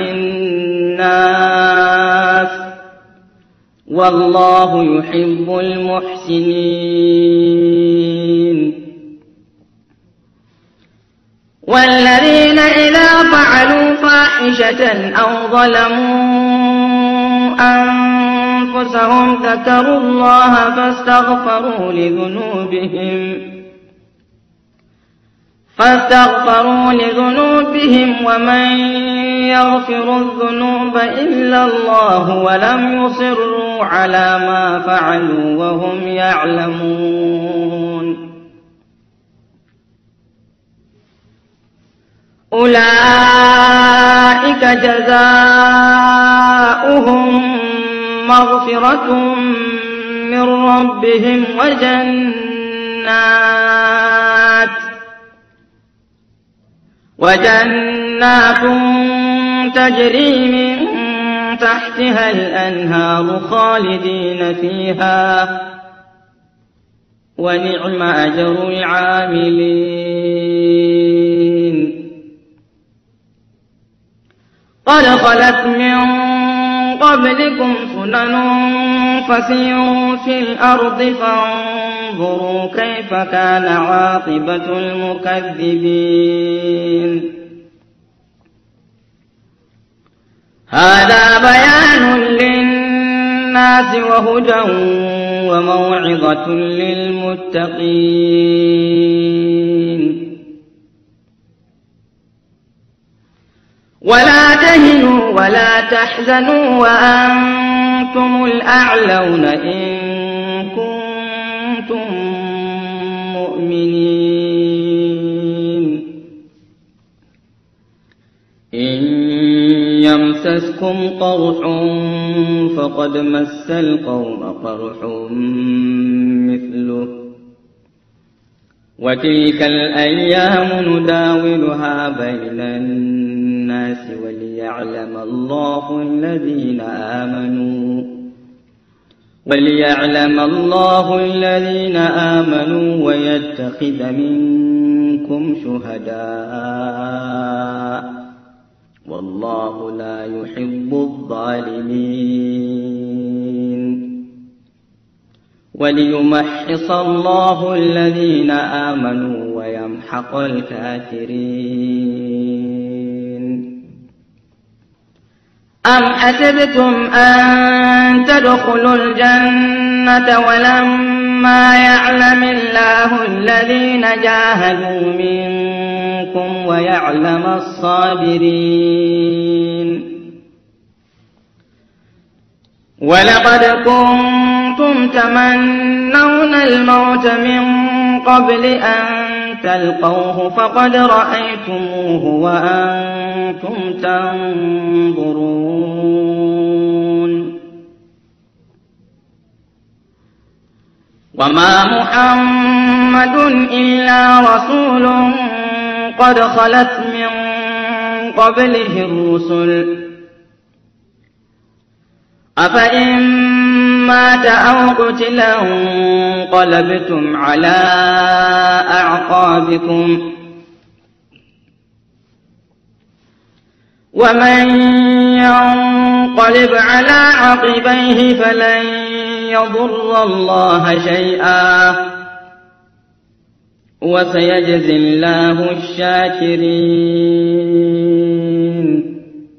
الناس والله يحب المحسنين والذين إذا فعلوا فاحشة أو ظلموا أنفسهم ذكروا الله فاستغفروا لذنوبهم فاستغفروا لذنوبهم ومن يغفر الذنوب إلا الله ولم يصروا على ما فعلوا وهم يعلمون أولئك جزاؤهم مغفرة من ربهم وجنات وجنات تجري من تحتها الأنهار خالدين فيها ونعم أجر العاملين قد خلت من قبلكم سنن فسيروا في الأرض فانظروا كيف كان عاقبة المكذبين هذا بيان للناس وهدى وموعظة للمتقين ولا تهنوا ولا تحزنوا وأنتم الأعلون إن كنتم مؤمنين إن يمسسكم قرح فقد مس القوم قرح مثله وتلك الأيام نداولها بين الناس وليعلم الله الذين آمنوا وليعلم الله الذين آمنوا ويتخذ منكم شهداء والله لا يحب الظالمين وليمحص الله الذين آمنوا ويمحق الكافرين أم حسبتم أن تدخلوا الجنة ولما يعلم الله الذين جاهدوا منكم ويعلم الصابرين ولقد كنتم تمنون الموت من قبل أن تلقوه فقد رأيتموه وأنتم تنظرون وما محمد إلا رسول قد خلت من قبله الرسل أفإن مات أو قتلا انقلبتم على أعقابكم ومن ينقلب على عقبيه فلن يضر الله شيئا وسيجزي الله الشاكرين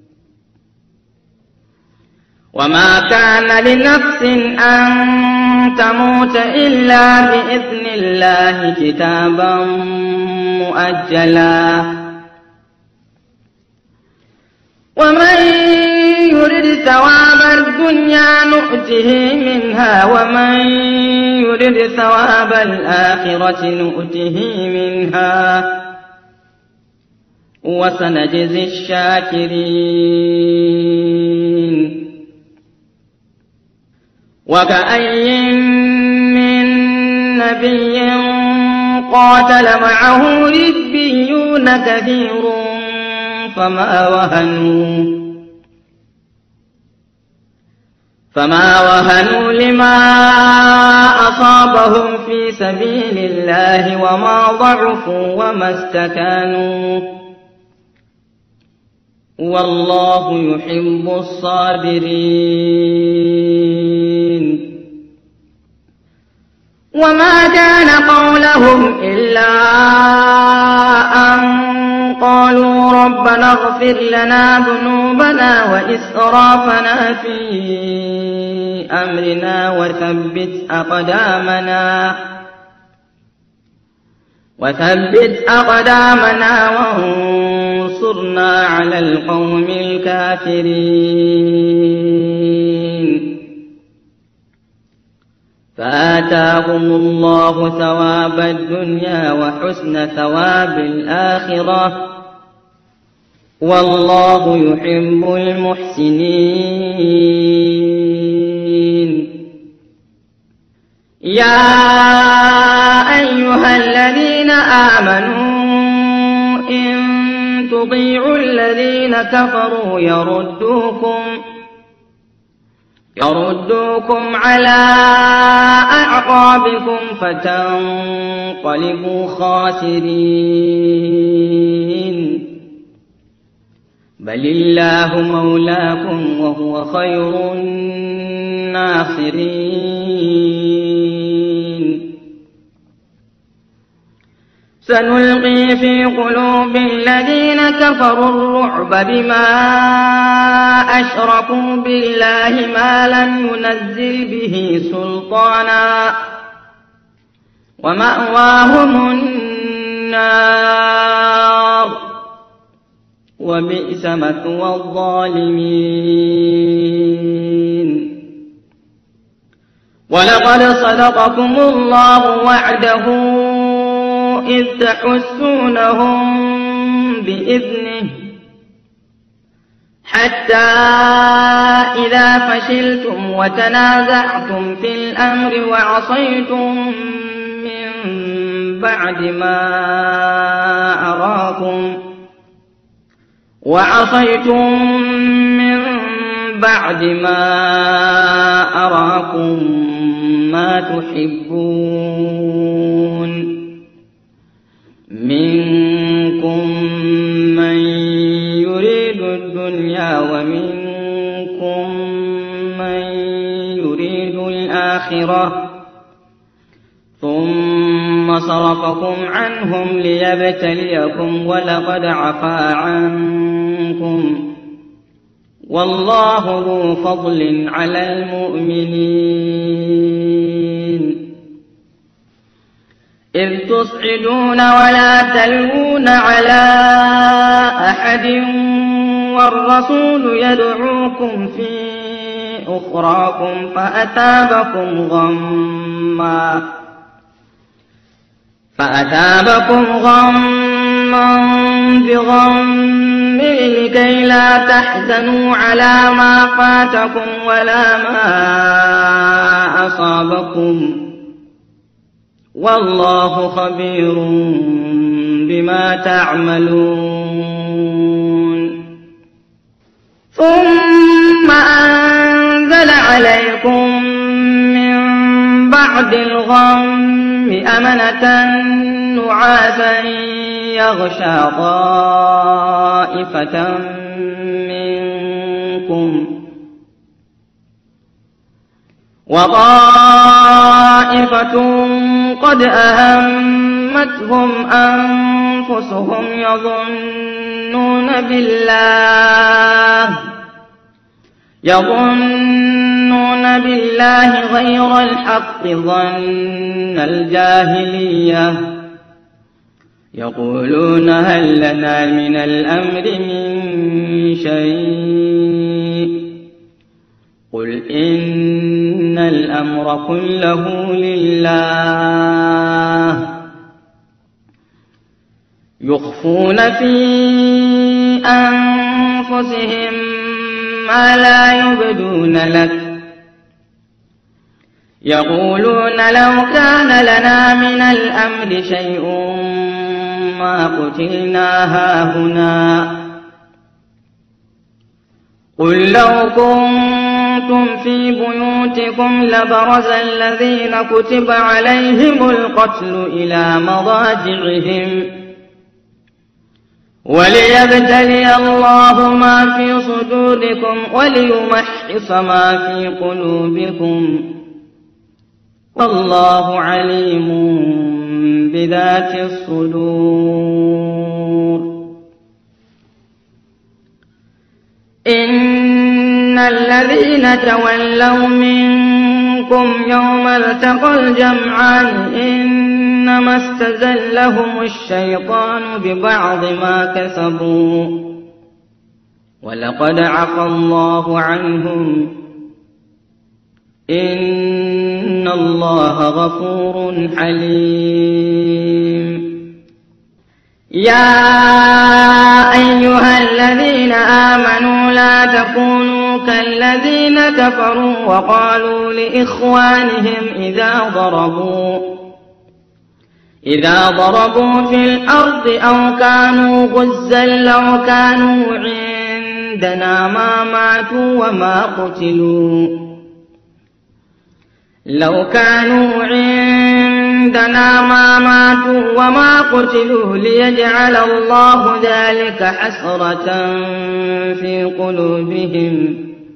وما كان لنفس أن تموت إلا بإذن الله كتابا مؤجلا ومن يرد ثواب الدنيا نؤت نؤته منها ومن يرد ثواب الآخرة نؤته منها وسنجزي الشاكرين. وكأي من نبي قاتل معه ربيون كثير فما وهنوا فما وهنوا لما أصابهم في سبيل الله وما ضعفوا وما استكانوا والله يحب الصابرين. وما كان قولهم إلا أن قالوا ربنا اغفر لنا ذنوبنا وإسرافنا في أمرنا وثبت أقدامنا وثبت أقدامنا وانصرنا على القوم الكافرين. فآتاهم الله ثواب الدنيا وحسن ثواب الآخرة والله يحب المحسنين. يا أيها الذين آمنوا إن تطيعوا الذين كفروا يردوكم يردوكم على أعقابكم فتنقلبوا خاسرين. بل الله مولاكم وهو خير الناصرين. سنلقي في قلوب الذين كفروا الرعب بما أشركوا بالله ما لم ينزل به سلطانا ومأواهم النار وبئس مثوى الظالمين. ولقد صدقكم الله وعده إذ تحسونهم بإذنه حتى إذا فشلتم وتنازعتم في الأمر وعصيتم من بعد ما أراكم وعصيتم من بعد ما أراكم ما تحبون منكم من يريد الدنيا ومنكم من يريد الآخرة ثم صرفكم عنهم ليبتليكم ولقد عفا عنكم والله ذو فضل على المؤمنين. إذ تصعدون ولا تلوون على أحد والرسول يدعوكم في أخراكم فأثابكم غما فأثابكم غما بغم لكي لا تحزنوا على ما فاتكم ولا ما أصابكم والله خبير بما تعملون. ثم أنزل عليكم من بعد الغم أمنة نعاسا يغشى طائفة منكم وطائفة قد أهمتهم أنفسهم يظنون بالله يظنون بالله غير الحق ظن الجاهلية يقولون هل لنا من الأمر من شيء قل إن الأمر كله لله يخفون في أنفسهم ما لا يبدون لك يقولون لو كان لنا من الأمر شيء ما قتلنا هاهنا قل لو كنتم في بيوتكم لبرز الذين كتب عليهم القتل إلى مضاجعهم وليبتلي الله ما في صدوركم وليمحص ما في قلوبكم والله عليم بذات الصدور إن الذين تولوا منكم يوم التقى الجمعان إنما استزلهم الشيطان ببعض ما كسبوا ولقد عفا الله عنهم إن الله غفور حليم يا أيها الذين آمنوا لا تكونوا كالذين كفروا وقالوا لإخوانهم إذا ضربوا إذا ضربوا في الأرض أو كانوا غزا لو كانوا عندنا ما ماتوا وما قتلوا لو كانوا عندنا ما ماتوا وما قتلوا ليجعل الله ذلك حسرة في قلوبهم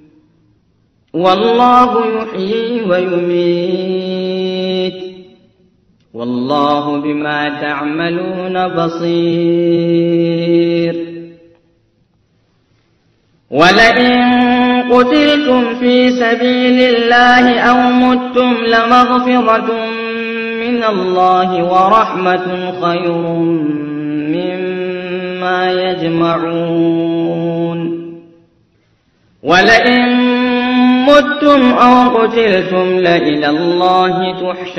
والله يحيي ويميت والله بما تعملون بصير ولئن قتلتم في سبيل الله أو متم لمغفرة من الله ورحمة خير مما يجمعون ولئن متم أو قتلتم لإلى الله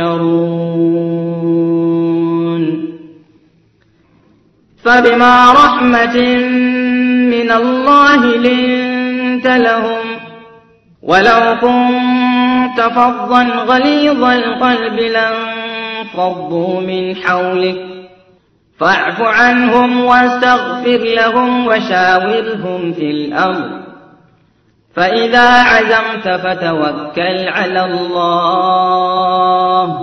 تحشرون فبما رحمة من الله لنت لهم ولو كنت فظا غليظ القلب لانفضوا من حولك فاعف عنهم واستغفر لهم وشاورهم في الأمر فإذا عزمت فتوكل على الله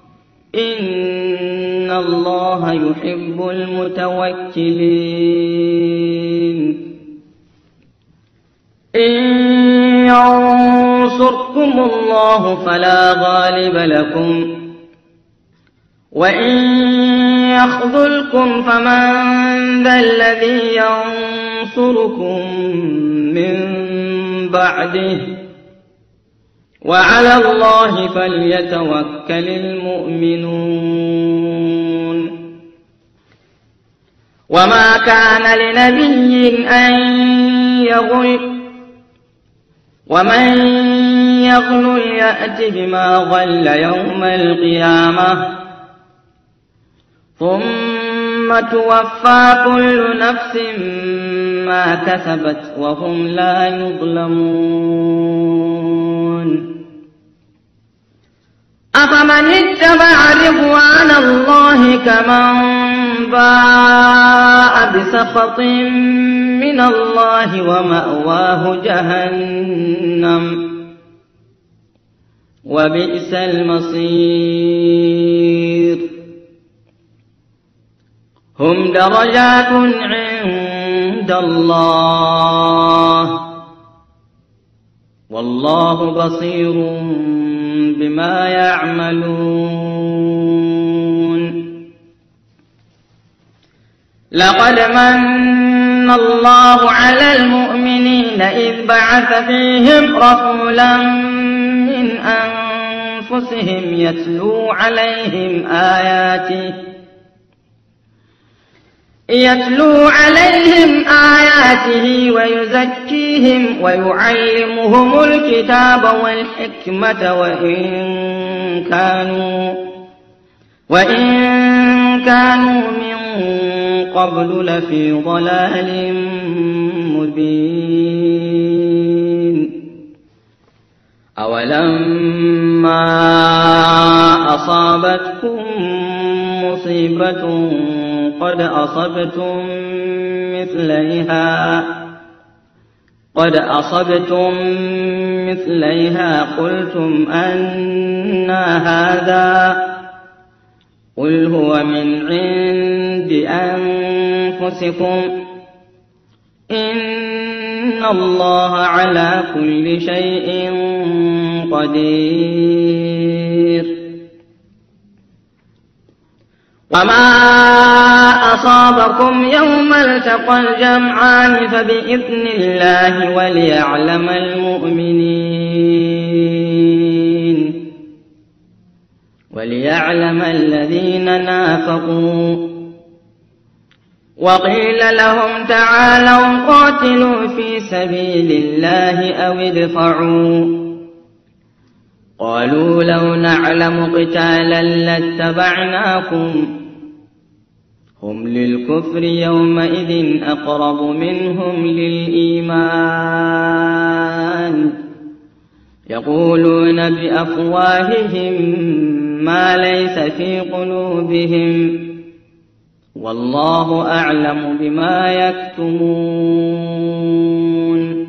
إن الله يحب المتوكلين إن ينصركم الله فلا غالب لكم وإن يخذلكم فمن ذا الذي ينصركم من بعده وعلى الله فليتوكل المؤمنون وما كان لنبي أن يغل ومن يغل يأت بما غل يوم القيامة ثم توفى كل نفس ما كسبت وهم لا يظلمون أفمن اتبع رضوان الله كمن باء بسخط من الله ومأواه جهنم وبئس المصير هم درجات عند الله والله بصير بما يعملون لقد من الله على المؤمنين إذ بعث فيهم رسولا من أنفسهم يتلو عليهم آياته يتلو عليهم آياته ويزكيهم ويعلمهم الكتاب والحكمة وإن كانوا وإن كانوا من قبل لفي ضلال مبين. أولما أصابتكم مصيبة قد أصبتم مثليها قد أصبتم مثليها قلتم أنى هذا قل هو من عند أنفسكم إن الله على كل شيء قدير. وما أصابكم يوم التقى الجمعان فبإذن الله وليعلم المؤمنين وليعلم الذين نافقوا. وقيل لهم تعالوا قاتلوا في سبيل الله أو ادفعوا قالوا لو نعلم قتالا لاتبعناكم هم للكفر يومئذ أقرب منهم للإيمان يقولون بأفواههم ما ليس في قلوبهم والله أعلم بما يكتمون.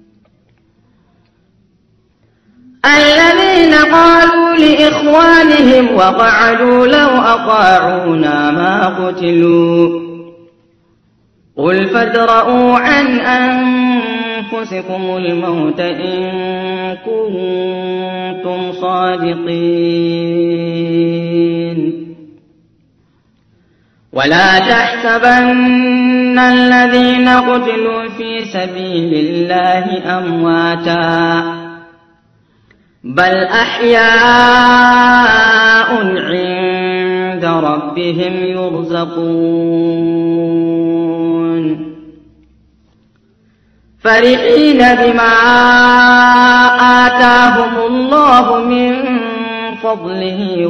الذين قالوا لإخوانهم وقعدوا لو أطاعونا ما قتلوا قل فادرءوا عن أنفسكم الموت إن كنتم صادقين. ولا تحسبن الذين قتلوا في سبيل الله أمواتا بل أحياء عند ربهم يرزقون فرحين بما آتاهم الله من فضله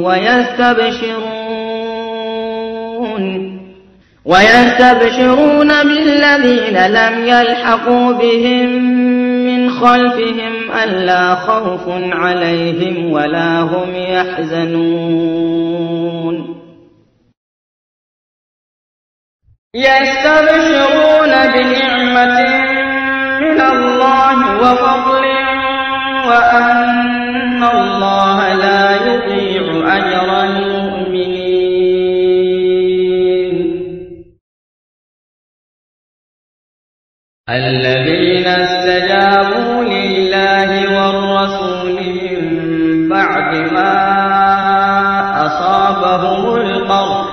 ويستبشرون ويستبشرون بالذين لم يلحقوا بهم من خلفهم ألا خوف عليهم ولا هم يحزنون. يستبشرون بنعمة من الله وفضل وأن الله لا يضيع أجر المؤمنين. الذين استجابوا لله والرسول من بعد ما أصابهم القرح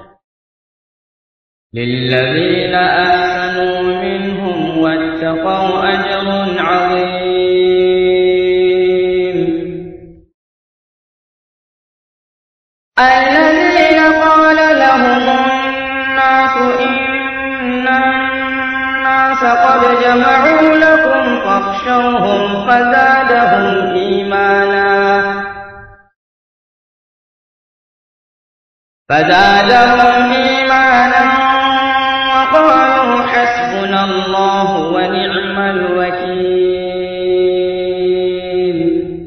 للذين أحسنوا منهم واتقوا أجر عظيم. الذين قال لهم الناس إن الناس قد جمعوا لكم فاخشوهم فزادهم إيمانا فزادهم إيمانا وقالوا حسبنا الله ونعم الوكيل.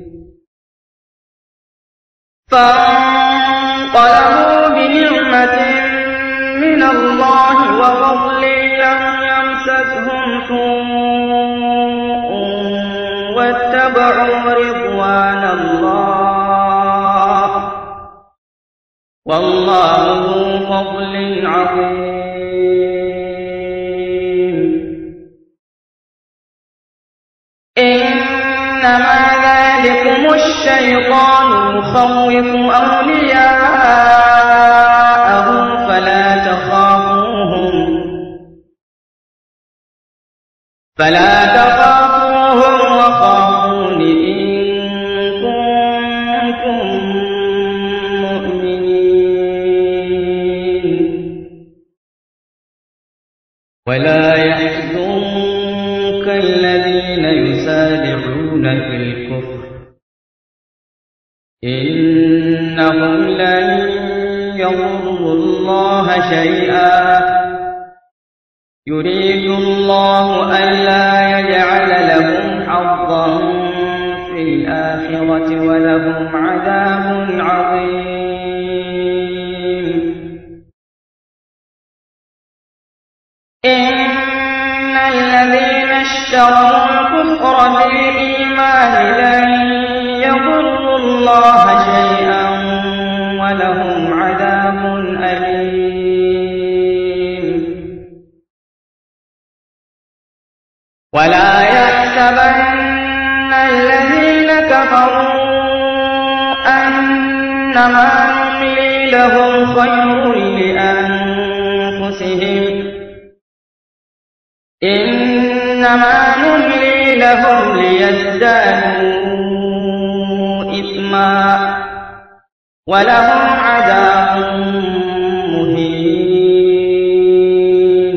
فانقلبوا بنعمة من الله وفضل لم يمسسهم سوء واتبعوا رضوان الله والله ذو فضل عظيم. إنما ذلكم الشيطان يخوف أولياءه فلا تخافوهم فلا تخافوهم وخافون إن كنتم مؤمنين. ولا يحزنك الذين يسارعون في الكفر إنهم لن يضروا الله شيئا يريد الله ألا يجعل لهم حظا في الآخرة ولهم عذاب عظيم. إن الذين اشتروا الكفر بالإيمان لن يضروا الله شيئا ولهم عذاب أليم. ولا يحسبن الذين كفروا أنما نملي لهم خير لأنفسهم إنما نملي لهم ليزدادوا إثما ولهم عذاب مهين.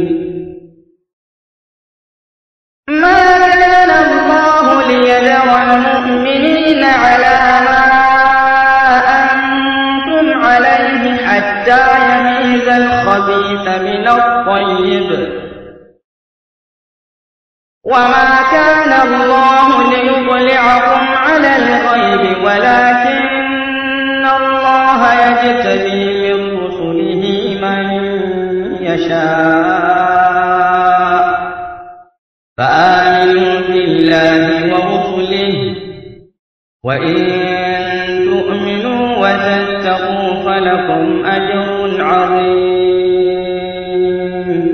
ما كان الله ليذر المؤمنين على ما أنتم عليه حتى يميز الخبيث من الطيب وما كان الله ليطلعكم على الغيب ولكن الله يجتبي من رسله من يشاء فآمنوا بالله ورسله وإن تؤمنوا وتتقوا فلكم أجر عظيم.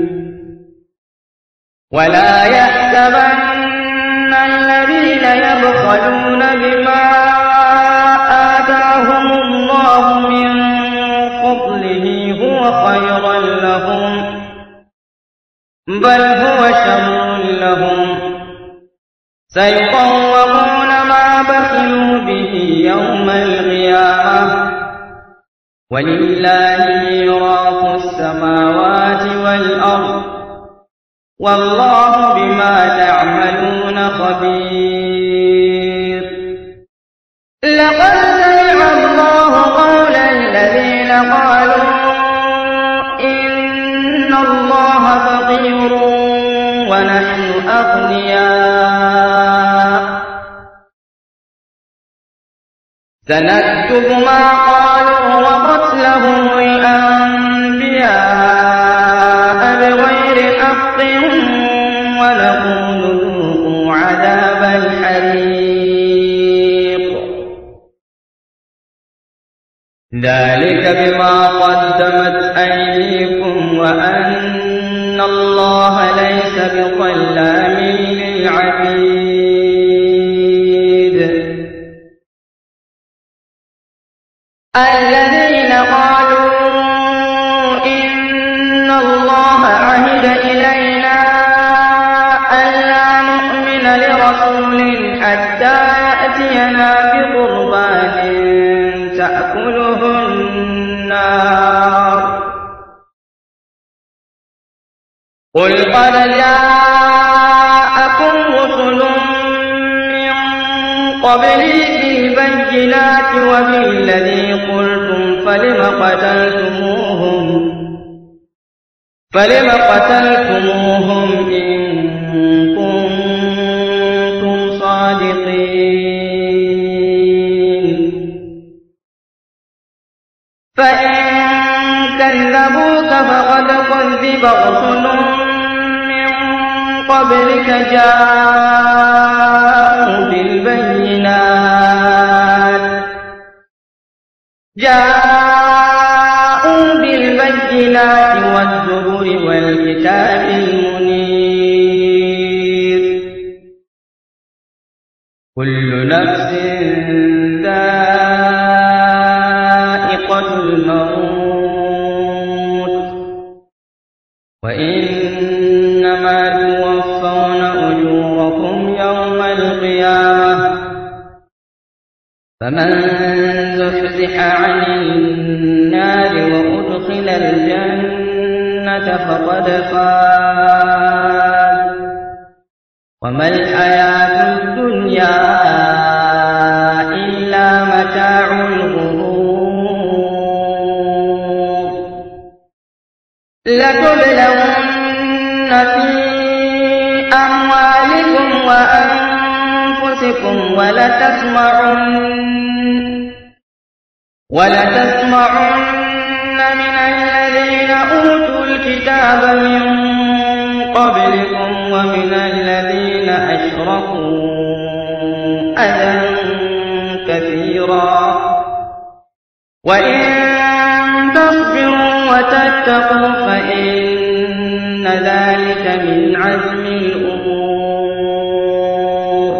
ولا يحسبن الذين يبخلون بما آتاهم الله من فضله هو خيرا لهم بل هو شر لهم سيطوقون ما بخلوا به يوم القيامة ولله ميراث السماوات والأرض والله بما تعملون خبير. لقد سمع الله قول الذين قالوا إن الله فقير ونحن أغنياء سنكتب ما قالوا وقتلهم الأنبياء بغير حق ونقول ذوقوا عذاب الحريق ذلك بما قدمت أيديكم وأن الله ليس بظلام للعبيد. الذين قالوا إن الله عهد إلينا ألا نؤمن لرسول حتى يأتينا بقربان تأكله النار قل قد جاءكم رسل من قبلي بالبينات وبالذي قلتم فلم قتلتموهم فلم قتلتموهم إن كنتم صادقين. فإن كذبوك فقد كذب رسل من قبلك جاءوا بالبينات جاءوا بالبينات والزبر والكتاب المنير كل نفس ذائقة الموت وإنما توفون أجوركم يوم القيامة فمن زحزح عن النار وأدخل الجنة الجنة فقد فاز وما الحياة الدنيا إلا متاع الغرور لتبلون في أموالكم وأنفسكم ولتسمعن ولتسمعن من الذين أوتوا الكتاب من قبلكم ومن الذين أشركوا أذى كثيرا وإن تصبروا وتتقوا فإن ذلك من عزم الأمور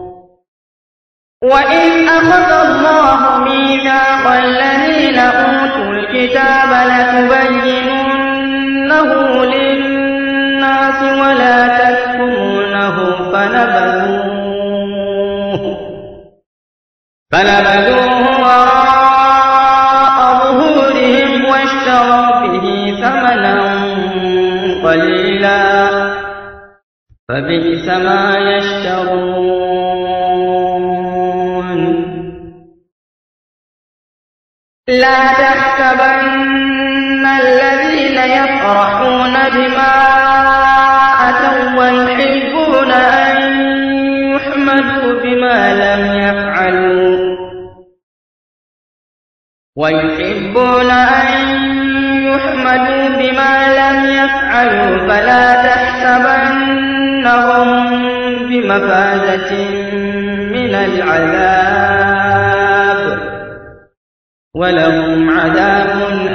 وإن أخذ الله ميثاق الذين أوتوا الكتاب لتبيننه للناس ولا تكتمونه فنبذوه فنبذوه وراء ظهورهم واشتروا به ثمنا قليلا فبئس ما يشترون لا تحسبن الذين يفرحون بما أتوا ويحبون أن يحمدوا بما لم يفعلوا ويحبون أن يحمدوا بما لم يفعلوا فلا تحسبنهم بمفازة من العذاب ولهم عذاب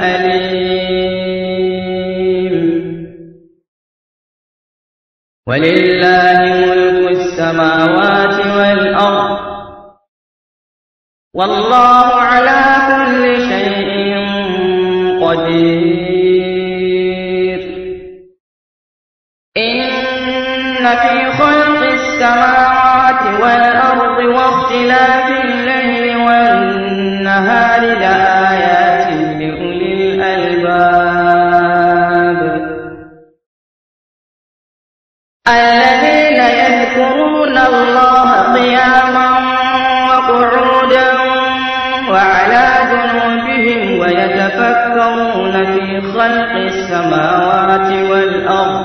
أليم ولله ملك السماوات والأرض والله على كل شيء قدير إن في خلق السماوات والأرض واختلاف الليل والنهار لآيات لأولي الألباب الذين يذكرون الله قياما وقعودا وعلى جنوبهم ويتفكرون في خلق السماوات والأرض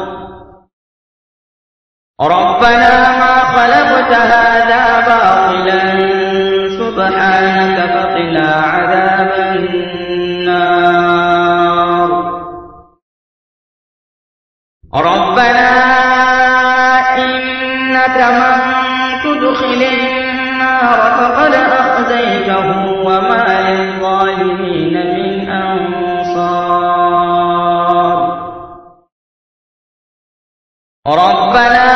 ربنا ما خلقت هذا باطلا سبحانك فقنا عذاب النار ربنا إنك من تدخل النار فقد أخزيته وما للظالمين من أنصار ربنا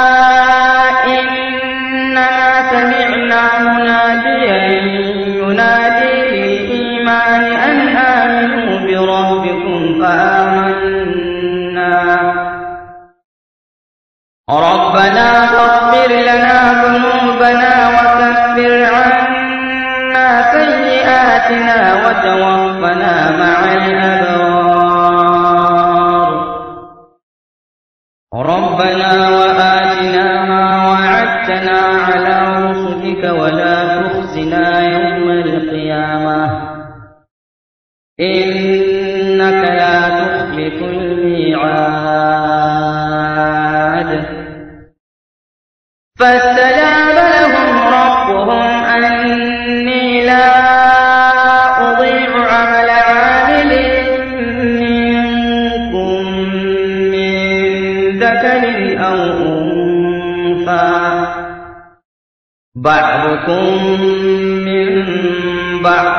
إننا سمعنا مناديا ينادي للإيمان أن آمنوا بربكم فآمنا ربنا فاغفر لنا ذنوبنا وكفر عنا سيئاتنا وتوفنا مع الأبرار ربنا وآتنا ما وعدتنا على رسلك ولا تخزنا يوم القيامة إنك لا تخلف الميعاد فاستجاب لهم ربهم أني لا أضيع عمل عامل منكم من ذكر أو أنثى بعضكم من بعض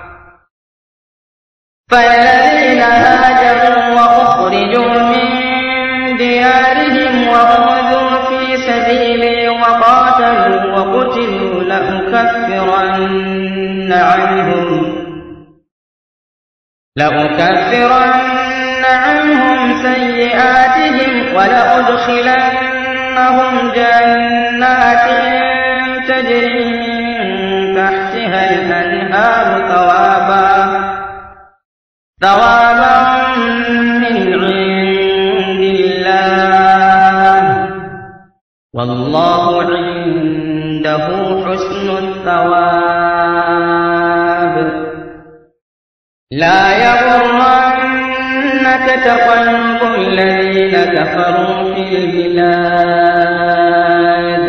فالذين هاجروا وأخرجوا من ديارهم وأوذوا في سبيلي وقاتلوا وقتلوا لأكفرن عنهم لأكفرن عنهم سيئاتهم ولأدخلنهم جنات تجري من تحتها الأنهار ثوابا ثوابا من عند والله عنده حسن الثواب. لا يغرنك تقلب الذين كفروا في البلاد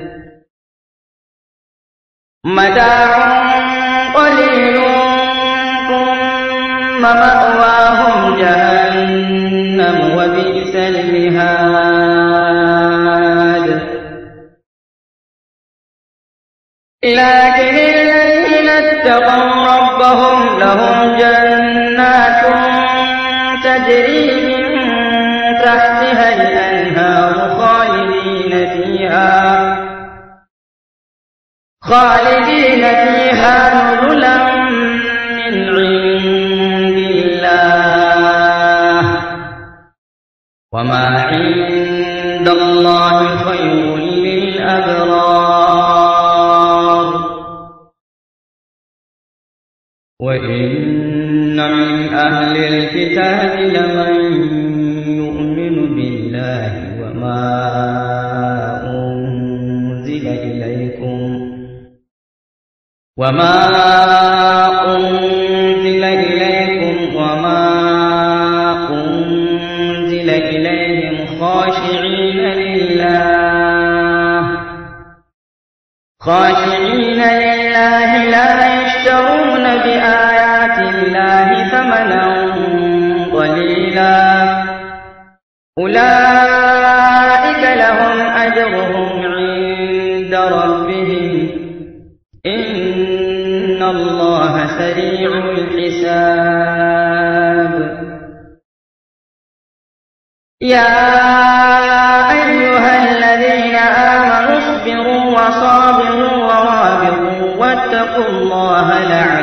متاع قليل ثم مأواهم جهنم وبئس المهاد. لكن الذين اتقوا ربهم لهم جنات تجري من تحتها الأنهار خالدين فيها خالدين فيها نزلا من عند الله وما عند الله خير للأبرار. وإن من أهل الكتاب لمن يؤمن بالله وما أنزل إليكم وما أنزل إليكم وما أنزل إليهم خاشعين لله خاشعين لله لا يشترون بآيات الله ثمنا قليلا أولئك لهم أجرهم عند ربهم إن الله سريع الحساب. يا أيها الذين آمنوا اصبروا وصابروا ورابطوا واتقوا الله لعلكم